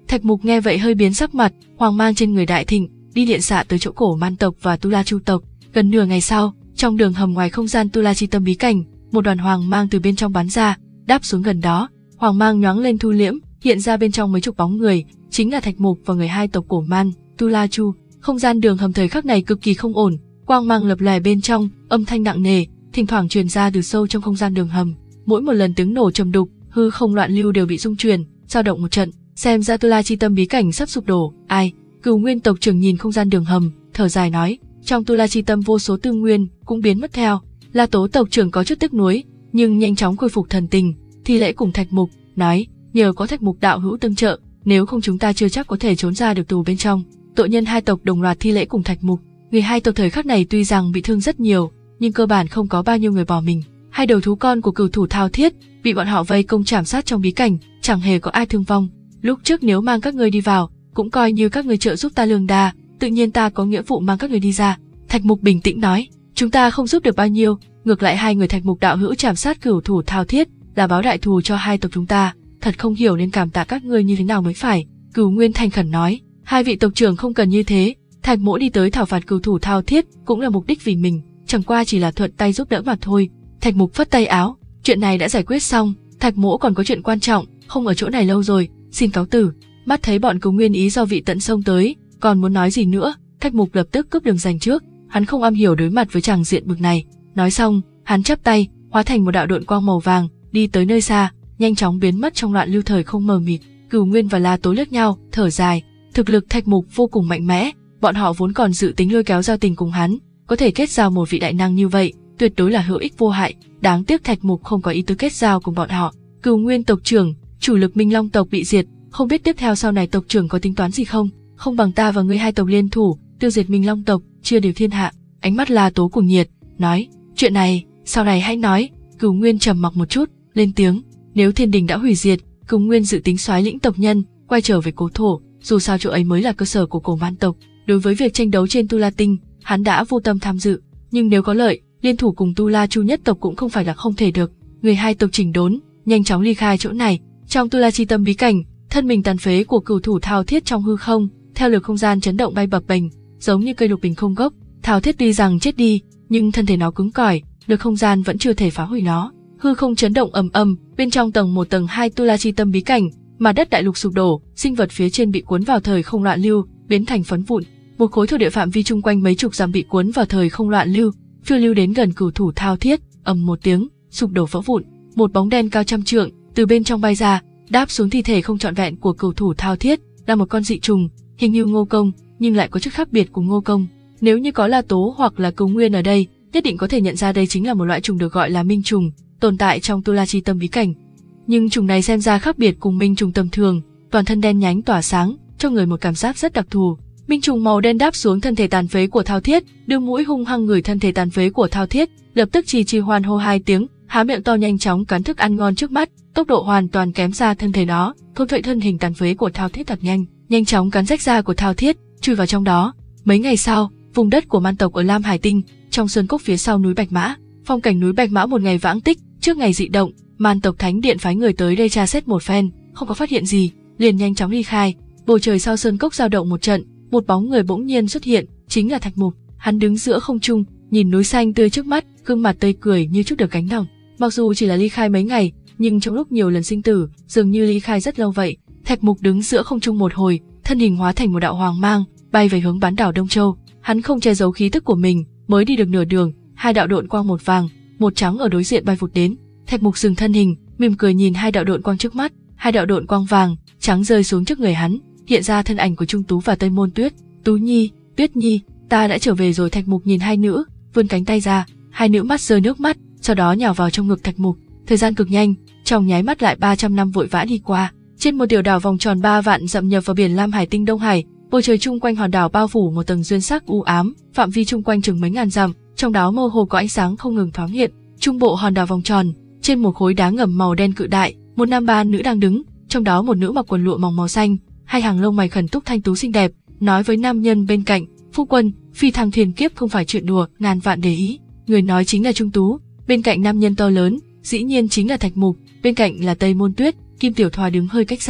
Thạch Mục nghe vậy hơi biến sắc mặt, hoàng mang trên người đại thịnh, đi điện xạ tới chỗ cổ Man tộc và Tu La Chu tộc. Gần nửa ngày sau, trong đường hầm ngoài không gian Tu La Chi Tâm bí cảnh, một đoàn hoàng mang từ bên trong bắn ra, đáp xuống gần đó. Hoàng mang nhoáng lên thu liễm, hiện ra bên trong mấy chục bóng người, chính là Thạch Mục và người hai tộc cổ Man, Tu La Chu. Không gian đường hầm thời khắc này cực kỳ không ổn, quang mang lập lòe bên trong, âm thanh nặng nề, thỉnh thoảng truyền ra từ sâu trong không gian đường hầm. Mỗi một lần tiếng nổ trầm đục, hư không loạn lưu đều bị rung chuyển, dao động một trận. Xem ra Tu La Chi Tâm bí cảnh sắp sụp đổ. Ai? Cửu Nguyên tộc trưởng nhìn không gian đường hầm, thở dài nói, trong Tu La Chi Tâm vô số tư nguyên cũng biến mất theo. La Tố tộc trưởng có chút tiếc nuối, nhưng nhanh chóng khôi phục thần tình, thi lễ cùng Thạch Mục, nói, nhờ có Thạch Mục đạo hữu tương trợ, nếu không chúng ta chưa chắc có thể trốn ra được tù bên trong. Tội nhân hai tộc đồng loạt thi lễ cùng Thạch Mục. Người hai tộc thời khắc này tuy rằng bị thương rất nhiều, nhưng cơ bản không có bao nhiêu người bỏ mình. Hai đầu thú con của cửu thủ Thao Thiết bị bọn họ vây công chảm sát trong bí cảnh, chẳng hề có ai thương vong. Lúc trước nếu mang các ngươi đi vào, cũng coi như các ngươi trợ giúp ta lương đa, tự nhiên ta có nghĩa vụ mang các ngươi đi ra. Thạch Mục bình tĩnh nói, chúng ta không giúp được bao nhiêu, ngược lại hai người Thạch Mục đạo hữu chảm sát cửu thủ Thao Thiết là báo đại thù cho hai tộc chúng ta, thật không hiểu nên cảm tạ các ngươi như thế nào mới phải. Cửu Nguyên thành khẩn nói, hai vị tộc trưởng không cần như thế, Thạch Mỗ đi tới thảo phạt cửu thủ Thao Thiết cũng là mục đích vì mình, chẳng qua chỉ là thuận tay giúp đỡ mà thôi. Thạch Mục phất tay áo, chuyện này đã giải quyết xong, Thạch Mỗ còn có chuyện quan trọng, không ở chỗ này lâu rồi, xin cáo từ. Mắt thấy bọn Cửu Nguyên ý do vị tận sông tới, còn muốn nói gì nữa, Thạch Mục lập tức cướp đường giành trước, hắn không am hiểu đối mặt với tràng diện bực này. Nói xong, hắn chắp tay, hóa thành một đạo độn quang màu vàng, đi tới nơi xa, nhanh chóng biến mất trong loạn lưu thời không mờ mịt. Cửu Nguyên và La Tố liếc nhau, thở dài, thực lực Thạch Mục vô cùng mạnh mẽ, bọn họ vốn còn dự tính lôi kéo giao tình cùng hắn, có thể kết giao một vị đại năng như vậy, tuyệt đối là hữu ích vô hại, đáng tiếc Thạch Mục không có ý tứ kết giao cùng bọn họ. Cửu Nguyên tộc trưởng, chủ lực Minh Long tộc bị diệt, không biết tiếp theo sau này tộc trưởng có tính toán gì không? Không bằng ta và ngươi hai tộc liên thủ, tiêu diệt Minh Long tộc, chia đều thiên hạ. Ánh mắt La Tố cuồng nhiệt, nói, chuyện này, sau này hãy nói. Cửu Nguyên trầm mặc một chút, lên tiếng, nếu thiên đình đã hủy diệt, Cửu Nguyên dự tính soái lĩnh tộc nhân, quay trở về cố thổ, dù sao chỗ ấy mới là cơ sở của cổ Man tộc. Đối với việc tranh đấu trên Tu La Tinh, hắn đã vô tâm tham dự, nhưng nếu có lợi, liên thủ cùng Tu La Chu nhất tộc cũng không phải là không thể được. Người hai tộc chỉnh đốn, nhanh chóng ly khai chỗ này. Trong Tu La Chi Tâm bí cảnh, thân mình tàn phế của cửu thủ Thao Thiết trong hư không, theo lực không gian chấn động bay bập bềnh, giống như cây lục bình không gốc. Thao Thiết tuy rằng chết đi, nhưng thân thể nó cứng cỏi, lực không gian vẫn chưa thể phá hủy nó. Hư không chấn động ầm ầm, bên trong tầng một tầng hai Tu La Chi Tâm bí cảnh, mà đất đại lục sụp đổ, sinh vật phía trên bị cuốn vào thời không loạn lưu, biến thành phấn vụn. Một khối thổ địa phạm vi chung quanh mấy chục dặm bị cuốn vào thời không loạn lưu, phiêu lưu đến gần cửu thủ Thao Thiết, ầm một tiếng, sụp đổ vỡ vụn. Một bóng đen cao trăm trượng từ bên trong bay ra, đáp xuống thi thể không trọn vẹn của cửu thủ Thao Thiết, là một con dị trùng, hình như ngô công, nhưng lại có chút khác biệt của ngô công. Nếu như có La Tố hoặc là Cửu Nguyên ở đây, nhất định có thể nhận ra đây chính là một loại trùng được gọi là minh trùng, tồn tại trong Tu La Chi Tâm bí cảnh. Nhưng trùng này xem ra khác biệt cùng minh trùng tầm thường, toàn thân đen nhánh tỏa sáng, cho người một cảm giác rất đặc thù. Minh trùng màu đen đáp xuống thân thể tàn phế của Thao Thiết, đưa mũi hung hăng ngửi thân thể tàn phế của Thao Thiết, lập tức chi chi hoan hô hai tiếng, há miệng to nhanh chóng cắn thức ăn ngon trước mắt, tốc độ hoàn toàn kém xa thân thể nó, thôn phệ thân hình tàn phế của Thao Thiết thật nhanh, nhanh chóng cắn rách da của Thao Thiết, chui vào trong đó. Mấy ngày sau, vùng đất của Man tộc ở Lam Hải Tinh, trong sơn cốc phía sau núi Bạch Mã, phong cảnh núi Bạch Mã một ngày vãng tích, trước ngày dị động, Man tộc thánh điện phái người tới đây tra xét một phen, không có phát hiện gì, liền nhanh chóng ly khai. Bầu trời sau sơn cốc dao động một trận, một bóng người bỗng nhiên xuất hiện, chính là Thạch Mục. Hắn đứng giữa không trung, nhìn núi xanh tươi trước mắt, gương mặt tươi cười như chút được gánh nặng. Mặc dù chỉ là ly khai mấy ngày, nhưng trong lúc nhiều lần sinh tử, dường như ly khai rất lâu vậy. Thạch Mục đứng giữa không trung một hồi, thân hình hóa thành một đạo hoàng mang, bay về hướng bán đảo Đông Châu. Hắn không che giấu khí tức của mình, mới đi được nửa đường, hai đạo độn quang một vàng, một trắng ở đối diện bay vụt đến. Thạch Mục dừng thân hình, mỉm cười nhìn hai đạo độn quang trước mắt, hai đạo độn quang vàng, trắng rơi xuống trước người hắn, hiện ra thân ảnh của Trung Tú và Tây Môn Tuyết. Tú Nhi, Tuyết Nhi, ta đã trở về rồi. Thạch Mục nhìn hai nữ, vươn cánh tay ra, hai nữ mắt rơi nước mắt, sau đó nhào vào trong ngực Thạch Mục. Thời gian cực nhanh, trong nháy mắt lại ba trăm năm vội vã đi qua. Trên một tiểu đảo vòng tròn ba vạn dặm nhập vào biển Lam Hải Tinh Đông Hải, bầu trời chung quanh hòn đảo bao phủ một tầng duyên sắc u ám, phạm vi chung quanh chừng mấy ngàn dặm, trong đó mơ hồ có ánh sáng không ngừng thoáng hiện. Trung bộ hòn đảo vòng tròn, trên một khối đá ngầm màu đen cự đại, một nam ba nữ đang đứng, trong đó một nữ mặc quần lụa mỏng màu xanh, hai hàng lông mày khẩn túc thanh tú xinh đẹp, nói với nam nhân bên cạnh, phu quân, phi thăng thiên kiếp không phải chuyện đùa, ngàn vạn để ý. Người nói chính là Trung Tú, bên cạnh nam nhân to lớn, dĩ nhiên chính là Thạch Mục, bên cạnh là Tây Môn Tuyết. Kim Tiểu Thoa đứng hơi cách xa,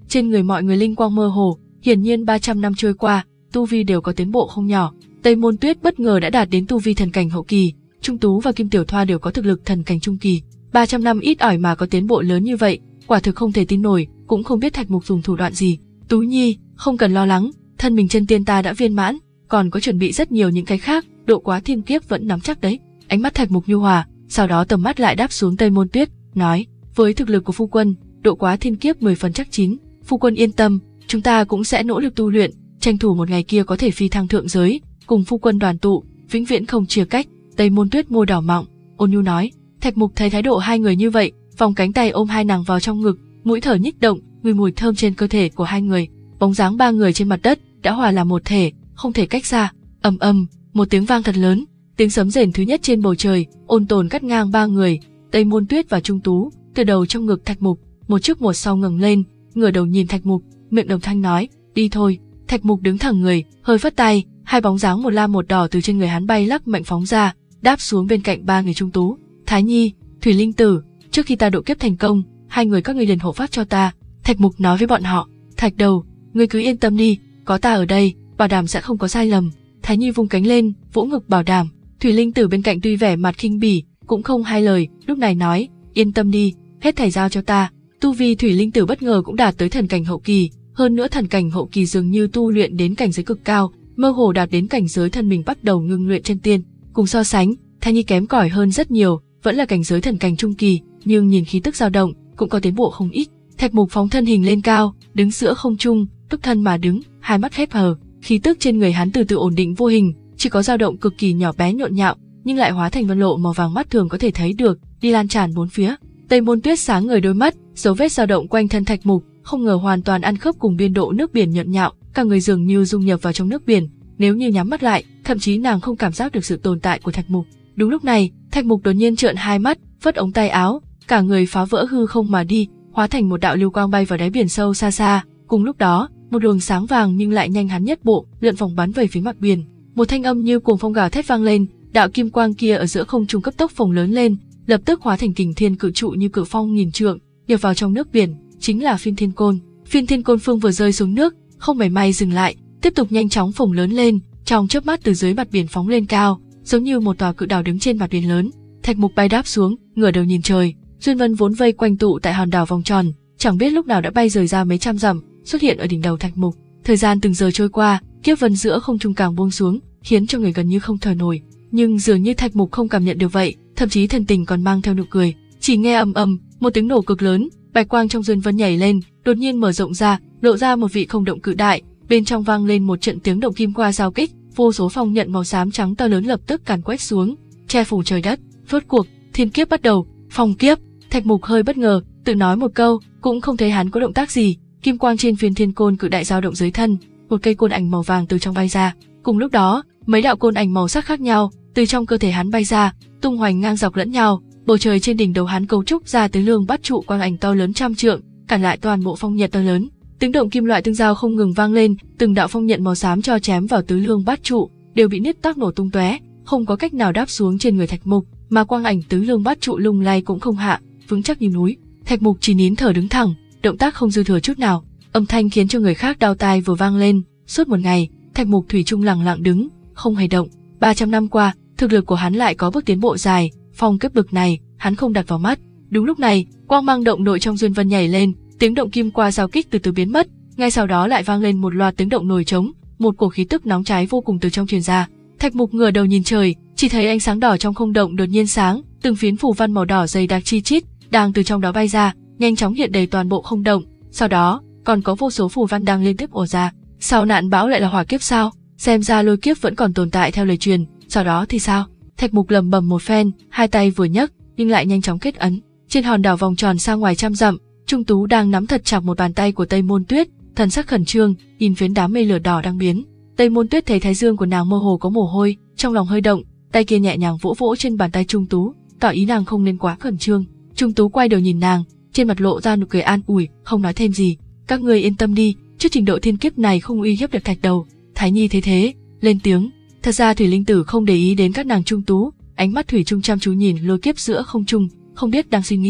trên người mọi người linh quang mơ hồ, hiển nhiên ba trăm năm trôi qua, tu vi đều có tiến bộ không nhỏ. Tây Môn Tuyết bất ngờ đã đạt đến tu vi thần cảnh hậu kỳ, Trung Tú và Kim Tiểu Thoa đều có thực lực thần cảnh trung kỳ. ba trăm năm ít ỏi mà có tiến bộ lớn như vậy, quả thực không thể tin nổi, cũng không biết Thạch Mục dùng thủ đoạn gì. Tú Nhi, không cần lo lắng, thân mình chân tiên ta đã viên mãn, còn có chuẩn bị rất nhiều những cái khác, độ quá thiên kiếp vẫn nắm chắc đấy. Ánh mắt Thạch Mục nhu hòa, sau đó tầm mắt lại đáp xuống Tây Môn Tuyết, nói, với thực lực của phu quân, độ quá thiên kiếp mười phần chắc chín, phu quân yên tâm, chúng ta cũng sẽ nỗ lực tu luyện, tranh thủ một ngày kia có thể phi thăng thượng giới, cùng phu quân đoàn tụ, vĩnh viễn không chia cách. Tây Môn Tuyết môi đỏ mọng, ôn nhu nói. Thạch Mục thấy thái độ hai người như vậy, vòng cánh tay ôm hai nàng vào trong ngực, mũi thở nhích động, ngửi mùi thơm trên cơ thể của hai người. Bóng dáng ba người trên mặt đất đã hòa làm một thể, không thể cách xa. Ầm ầm, một tiếng vang thật lớn, tiếng sấm rền thứ nhất trên bầu trời, ôn tồn cắt ngang ba người, Tây Môn Tuyết và Trung Tú, từ đầu trong ngực Thạch Mục, một trước một sau ngẩng lên, ngửa đầu nhìn Thạch Mục, miệng đồng thanh nói, đi thôi. Thạch Mục đứng thẳng người, hơi phất tay, hai bóng dáng một lam một đỏ từ trên người hắn bay lắc mạnh phóng ra, đáp xuống bên cạnh ba người Trung Tú. Thái Nhi, Thủy Linh Tử, trước khi ta độ kiếp thành công, hai người các ngươi liền hộ pháp cho ta. Thạch Mục nói với bọn họ. Thạch Đầu, ngươi cứ yên tâm đi, có ta ở đây, bảo đảm sẽ không có sai lầm. Thái Nhi vung cánh lên, vỗ ngực bảo đảm. Thủy Linh Tử bên cạnh tuy vẻ mặt khinh bỉ, cũng không hai lời, lúc này nói, yên tâm đi, hết thảy giao cho ta. Tu vi Thủy Linh Tử bất ngờ cũng đạt tới thần cảnh hậu kỳ, hơn nữa thần cảnh hậu kỳ dường như tu luyện đến cảnh giới cực cao, mơ hồ đạt đến cảnh giới thân mình bắt đầu ngưng luyện chân tiên. Cùng so sánh, Thái Nhi kém cỏi hơn rất nhiều, vẫn là cảnh giới thần cảnh trung kỳ, nhưng nhìn khí tức dao động, cũng có tiến bộ không ít. Thạch Mục phóng thân hình lên cao, đứng giữa không trung, túc thân mà đứng, hai mắt khép hờ, khí tức trên người hắn từ từ ổn định vô hình, chỉ có dao động cực kỳ nhỏ bé nhộn nhạo, nhưng lại hóa thành vân lộ màu vàng mắt thường có thể thấy được, đi lan tràn bốn phía. Tây Môn Tuyết sáng ngời đôi mắt, dấu vết dao động quanh thân Thạch Mục, không ngờ hoàn toàn ăn khớp cùng biên độ nước biển nhộn nhạo, cả người dường như dung nhập vào trong nước biển, nếu như nhắm mắt lại, thậm chí nàng không cảm giác được sự tồn tại của Thạch Mục. Đúng lúc này, Thạch Mục đột nhiên trợn hai mắt, phất ống tay áo, cả người phá vỡ hư không mà đi, hóa thành một đạo lưu quang bay vào đáy biển sâu xa xa. Cùng lúc đó, một luồng sáng vàng nhưng lại nhanh hắn nhất bộ, lượn vòng bắn về phía mặt biển. Một thanh âm như cuồng phong gào thét vang lên, đạo kim quang kia ở giữa không trung cấp tốc phồng lớn lên, lập tức hóa thành kình thiên cự trụ như cự phong nghìn trượng, nhập vào trong nước biển, chính là Phiên Thiên Côn. Phiên Thiên Côn phương vừa rơi xuống nước, không mảy may dừng lại, tiếp tục nhanh chóng phồng lớn lên, trong chớp mắt từ dưới mặt biển phóng lên cao, giống như một tòa cự đảo đứng trên mặt biển lớn. Thạch Mục bay đáp xuống, ngửa đầu nhìn trời, duyên vân vốn vây quanh tụ tại hòn đảo vòng tròn, chẳng biết lúc nào đã bay rời ra mấy trăm dặm, xuất hiện ở đỉnh đầu Thạch Mục. Thời gian từng giờ trôi qua, kiếp vân giữa không trung càng buông xuống, khiến cho người gần như không thở nổi. Nhưng dường như Thạch Mục không cảm nhận được vậy, thậm chí thần tình còn mang theo nụ cười. Chỉ nghe ầm ầm, một tiếng nổ cực lớn, bạch quang trong duyên vân nhảy lên, đột nhiên mở rộng ra, lộ ra một vị không động cự đại, bên trong vang lên một trận tiếng động kim qua giao kích, vô số phong nhận màu xám trắng to lớn lập tức càn quét xuống, che phủ trời đất. Rốt cuộc, thiên kiếp bắt đầu, phong kiếp. Thạch Mục hơi bất ngờ, tự nói một câu, cũng không thấy hắn có động tác gì. Kim quang trên Phiên Thiên Côn cự đại dao động dưới thân, một cây côn ảnh màu vàng từ trong bay ra. Cùng lúc đó, mấy đạo côn ảnh màu sắc khác nhau từ trong cơ thể hắn bay ra, tung hoành ngang dọc lẫn nhau. Bầu trời trên đỉnh đầu hắn cấu trúc ra tứ lương bát trụ quang ảnh to lớn trăm trượng, cản lại toàn bộ phong nhận to lớn. Tiếng động kim loại tương giao không ngừng vang lên, từng đạo phong nhận màu xám cho chém vào tứ lương bát trụ đều bị nứt toác nổ tung tóe, không có cách nào đáp xuống trên người Thạch Mục, mà quang ảnh tứ lương bát trụ lung lay cũng không hạ, vững chắc như núi. Thạch Mục chỉ nín thở đứng thẳng, động tác không dư thừa chút nào. Âm thanh khiến cho người khác đau tai vừa vang lên. Suốt một ngày, Thạch Mục thủy chung lặng lặng đứng, không hề động. ba trăm năm qua, thực lực của hắn lại có bước tiến bộ dài, phong kiếp bực này hắn không đặt vào mắt. Đúng lúc này, quang mang động nội trong duyên vân nhảy lên, tiếng động kim qua giao kích từ từ biến mất, ngay sau đó lại vang lên một loạt tiếng động nổi trống, một cổ khí tức nóng cháy vô cùng từ trong truyền ra. Thạch Mục ngửa đầu nhìn trời, chỉ thấy ánh sáng đỏ trong không động đột nhiên sáng, từng phiến phù văn màu đỏ dày đặc chi chít đang từ trong đó bay ra, nhanh chóng hiện đầy toàn bộ không động. Sau đó, còn có vô số phù văn đang liên tiếp ùa ra. Sau nạn bão lại là hỏa kiếp sao? Xem ra lôi kiếp vẫn còn tồn tại theo lời truyền, sau đó thì sao? Thạch Mục lẩm bẩm một phen, hai tay vừa nhấc, nhưng lại nhanh chóng kết ấn. Trên hòn đảo vòng tròn xa ngoài trăm dặm, Trung Tú đang nắm thật chặt một bàn tay của Tây Môn Tuyết, thần sắc khẩn trương, nhìn phiến đám mây lửa đỏ đang biến. Tây Môn Tuyết thấy thái dương của nàng mơ hồ có mồ hôi, trong lòng hơi động, tay kia nhẹ nhàng vỗ vỗ trên bàn tay Trung Tú, tỏ ý nàng không nên quá khẩn trương. Trung Tú quay đầu nhìn nàng, trên mặt lộ ra nụ cười an ủi, không nói thêm gì. Các ngươi yên tâm đi, trước trình độ thiên kiếp này không uy hiếp được Thạch Đầu. Thái Nhi thấy thế, lên tiếng. Thật ra Thủy Linh Tử không để ý đến các nàng Trung Tú, ánh mắt thủy chung chăm chú nhìn lôi kiếp giữa không trung, không biết đang suy nghĩ gì.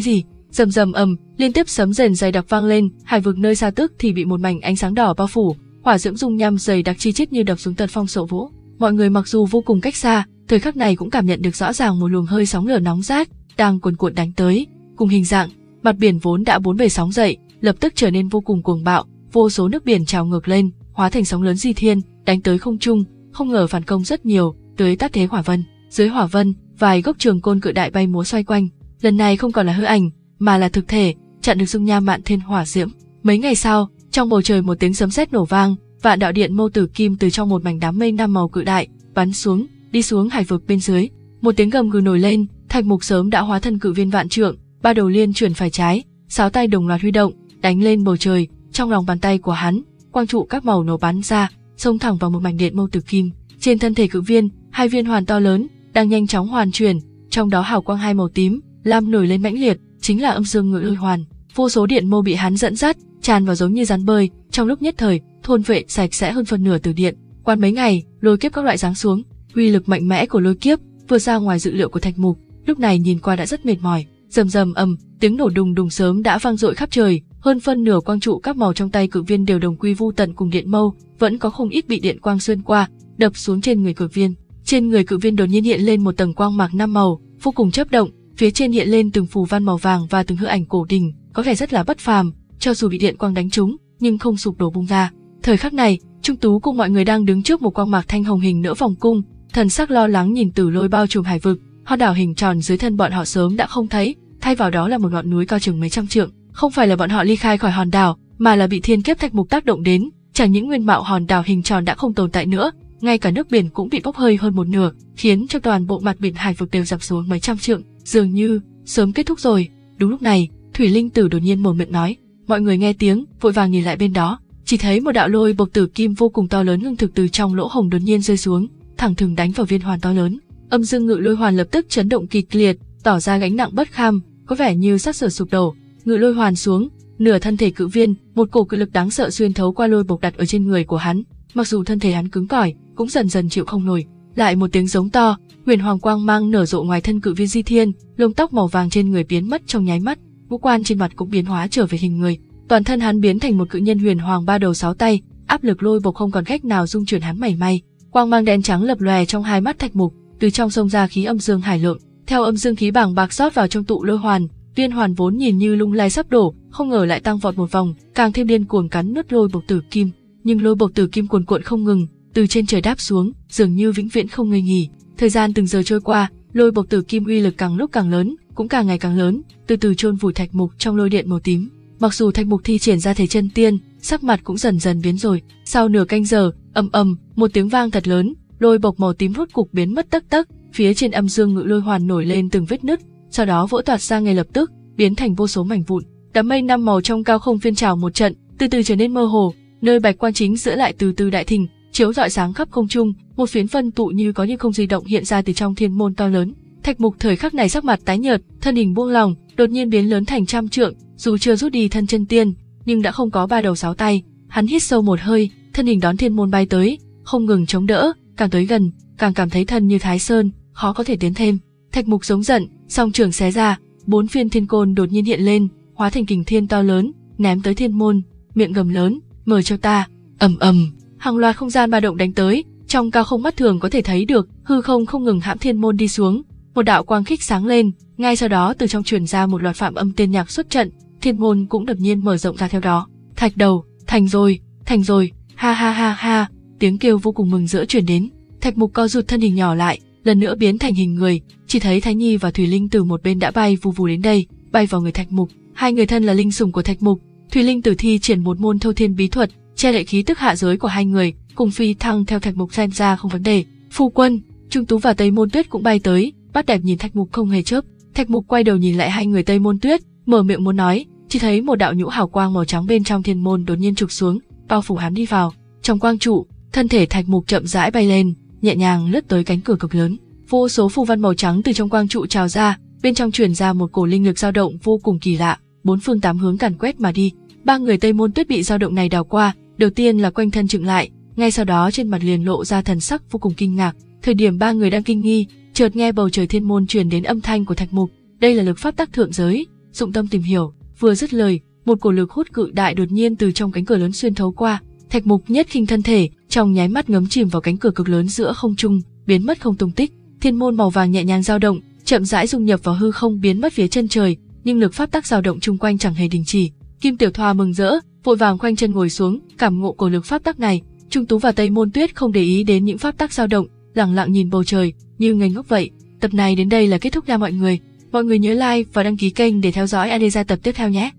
Rầm rầm ầm, liên tiếp sấm rền dày đặc vang lên, hải vực nơi xa tức thì bị một mảnh ánh sáng đỏ bao phủ, hỏa diễm dung nham dày đặc chi chít như đập xuống tật phong sổ vũ. Mọi người mặc dù vô cùng cách xa, thời khắc này cũng cảm nhận được rõ ràng một luồng hơi sóng lửa nóng rát đang cuồn cuộn đánh tới, cùng hình dạng, mặt biển vốn đã bốn bề sóng dậy, lập tức trở nên vô cùng cuồng bạo, vô số nước biển trào ngược lên, hóa thành sóng lớn di thiên, đánh tới không trung, không ngờ phản công rất nhiều, tới tát thế hỏa vân. Dưới hỏa vân, vài gốc trường côn cự đại bay múa xoay quanh, lần này không còn là hư ảnh, mà là thực thể, chặn được dung nham mạn thiên hỏa diễm. Mấy ngày sau, trong bầu trời một tiếng sấm sét nổ vang, vạn đạo điện mâu tử kim từ trong một mảnh đám mây năm màu cự đại bắn xuống, đi xuống hải vực bên dưới. Một tiếng gầm gừ nổi lên, Thạch Mục sớm đã hóa thân cự viên vạn trượng, ba đầu liên chuyển phải trái, sáu tay đồng loạt huy động, đánh lên bầu trời. Trong lòng bàn tay của hắn, quang trụ các màu nổ bắn ra, xông thẳng vào một mảnh điện mâu tử kim. Trên thân thể cự viên, hai viên hoàn to lớn đang nhanh chóng hoàn chuyển, trong đó hào quang hai màu tím, lam nổi lên mãnh liệt, chính là âm dương ngự lôi hoàn. Vô số điện mâu bị hắn dẫn dắt, tràn vào giống như rắn bơi, trong lúc nhất thời, thôn vệ sạch sẽ hơn phần nửa từ điện. Qua mấy ngày, lôi kiếp các loại giáng xuống, uy lực mạnh mẽ của lôi kiếp vượt ra ngoài dự liệu của Thạch Mục. Lúc này nhìn qua đã rất mệt mỏi. Rầm rầm ầm, tiếng nổ đùng đùng sớm đã vang dội khắp trời, hơn phân nửa quang trụ các màu trong tay cự viên đều đồng quy vu tận cùng điện mâu, vẫn có không ít bị điện quang xuyên qua, đập xuống trên người cự viên. Trên người cự viên đột nhiên hiện lên một tầng quang mạc năm màu, vô cùng chớp động, phía trên hiện lên từng phù văn màu vàng và từng hư ảnh cổ đình, có vẻ rất là bất phàm, cho dù bị điện quang đánh trúng, nhưng không sụp đổ bung ra. Thời khắc này, Trung Tú cùng mọi người đang đứng trước một quang mạc thanh hồng hình nửa vòng cung, thần sắc lo lắng nhìn Tử Lôi bao trùm hải vực. Hòn đảo hình tròn dưới thân bọn họ sớm đã không thấy, thay vào đó là một ngọn núi cao chừng mấy trăm trượng. Không phải là bọn họ ly khai khỏi hòn đảo, mà là bị thiên kiếp Thạch Mục tác động đến. Chẳng những nguyên mạo hòn đảo hình tròn đã không tồn tại nữa, ngay cả nước biển cũng bị bốc hơi hơn một nửa, khiến cho toàn bộ mặt biển hải vực đều dập xuống mấy trăm trượng, dường như sớm kết thúc rồi. Đúng lúc này, Thủy Linh Tử đột nhiên mở miệng nói. Mọi người nghe tiếng, vội vàng nhìn lại bên đó, chỉ thấy một đạo lôi bộc tử kim vô cùng to lớn ngưng thực từ trong lỗ hổng đột nhiên rơi xuống, thẳng thừng đánh vào viên hoàn to lớn. Âm dương ngự lôi hoàn lập tức chấn động kịch liệt, tỏ ra gánh nặng bất kham, có vẻ như sắp sửa sụp đổ. Ngự lôi hoàn xuống, nửa thân thể cự viên, một cổ cự lực đáng sợ xuyên thấu qua lôi bộc đặt ở trên người của hắn. Mặc dù thân thể hắn cứng cỏi, cũng dần dần chịu không nổi. Lại một tiếng giống to, huyền hoàng quang mang nở rộ ngoài thân cự viên di thiên, lông tóc màu vàng trên người biến mất trong nháy mắt, ngũ quan trên mặt cũng biến hóa trở về hình người. Toàn thân hắn biến thành một cự nhân huyền hoàng ba đầu sáu tay, áp lực lôi bộc không còn cách nào dung chuyển hắn mảy may. Quang mang đen trắng lập lòe trong hai mắt Thạch Mục, từ trong sông ra khí âm dương hải lượng, theo âm dương khí bàng bạc rót vào trong tụ lôi hoàn, viên hoàn vốn nhìn như lung lay sắp đổ, không ngờ lại tăng vọt một vòng, càng thêm điên cuồng cắn nuốt lôi bộc tử kim. Nhưng lôi bộc tử kim cuồn cuộn không ngừng, từ trên trời đáp xuống, dường như vĩnh viễn không ngơi nghỉ. Thời gian từng giờ trôi qua, lôi bộc tử kim uy lực càng lúc càng lớn, cũng càng ngày càng lớn, từ từ chôn vùi Thạch Mục trong lôi điện màu tím. Mặc dù Thạch Mục thi triển ra thể chân tiên, sắc mặt cũng dần dần biến rồi. Sau nửa canh giờ, ầm ầm, một tiếng vang thật lớn, lôi bộc màu tím rốt cục biến mất tấc tấc, phía trên âm dương ngự lôi hoàn nổi lên từng vết nứt, sau đó vỡ toạc ra ngay lập tức, biến thành vô số mảnh vụn. Đám mây năm màu trong cao không phiên trào một trận, từ từ trở nên mơ hồ, nơi bạch quan chính giữa lại từ từ đại thịnh, chiếu rọi sáng khắp không trung, một phiến phân tụ như có như không di động hiện ra từ trong thiên môn to lớn. Thạch Mục thời khắc này sắc mặt tái nhợt, thân hình buông lỏng, đột nhiên biến lớn thành trăm trượng, dù chưa rút đi thân chân tiên, nhưng đã không có ba đầu sáu tay. Hắn hít sâu một hơi, thân hình đón thiên môn bay tới, không ngừng chống đỡ, càng tới gần, càng cảm thấy thân như Thái Sơn, khó có thể tiến thêm. Thạch Mục giống giận, song trường xé ra, bốn phiên thiên côn đột nhiên hiện lên, hóa thành kình thiên to lớn, ném tới thiên môn, miệng gầm lớn, mở cho ta. Ầm ầm, hàng loạt không gian ba động đánh tới, trong cao không mắt thường có thể thấy được, hư không không ngừng hãm thiên môn đi xuống. Một đạo quang khích sáng lên, ngay sau đó từ trong truyền ra một loạt phạm âm tiên nhạc xuất trận, thiên môn cũng đột nhiên mở rộng ra theo đó. Thạch đầu, thành rồi, thành rồi, ha ha ha ha, tiếng kêu vô cùng mừng rỡ truyền đến. Thạch Mục co rụt thân hình nhỏ lại, lần nữa biến thành hình người, chỉ thấy Thái Nhi và Thủy Linh Tử một bên đã bay vù vù đến đây, bay vào người Thạch Mục. Hai người thân là linh sủng của Thạch Mục, Thủy Linh Tử thi triển một môn thâu thiên bí thuật, che đậy khí tức hạ giới của hai người, cùng phi thăng theo Thạch Mục xem ra không vấn đề. Phu quân, Trung Tú và Tây Môn Tuyết cũng bay tới, bắt đẹp nhìn Thạch Mục không hề chớp. Thạch Mục quay đầu nhìn lại hai người Tây Môn Tuyết, mở miệng muốn nói, chỉ thấy một đạo nhũ hào quang màu trắng bên trong thiên môn đột nhiên trục xuống, bao phủ hắn đi vào. Trong quang trụ, thân thể Thạch Mục chậm rãi bay lên, nhẹ nhàng lướt tới cánh cửa cực lớn. Vô số phù văn màu trắng từ trong quang trụ trào ra, bên trong truyền ra một cổ linh lực dao động vô cùng kỳ lạ, bốn phương tám hướng càn quét mà đi. Ba người Tây Môn Tuyết bị dao động này đảo qua, đầu tiên là quanh thân chững lại, ngay sau đó trên mặt liền lộ ra thần sắc vô cùng kinh ngạc. Thời điểm ba người đang kinh nghi, chợt nghe bầu trời thiên môn truyền đến âm thanh của Thạch Mục, đây là lực pháp tắc thượng giới, dụng tâm tìm hiểu. Vừa dứt lời, một cổ lực hút cự đại đột nhiên từ trong cánh cửa lớn xuyên thấu qua. Thạch Mục nhất khinh thân thể, trong nháy mắt ngấm chìm vào cánh cửa cực lớn giữa không trung, biến mất không tung tích. Thiên môn màu vàng nhẹ nhàng dao động, chậm rãi dung nhập vào hư không biến mất phía chân trời, nhưng lực pháp tắc dao động chung quanh chẳng hề đình chỉ. Kim Tiểu Thoa mừng rỡ, vội vàng khoanh chân ngồi xuống, cảm ngộ cổ lực pháp tắc này. Trung Tú và Tây Môn Tuyết không để ý đến những pháp tắc dao động, lặng lặng nhìn bầu trời, như ngây ngốc vậy. Tập này đến đây là kết thúc nha mọi người. Mọi người nhớ like và đăng ký kênh để theo dõi Adesa tập tiếp theo nhé.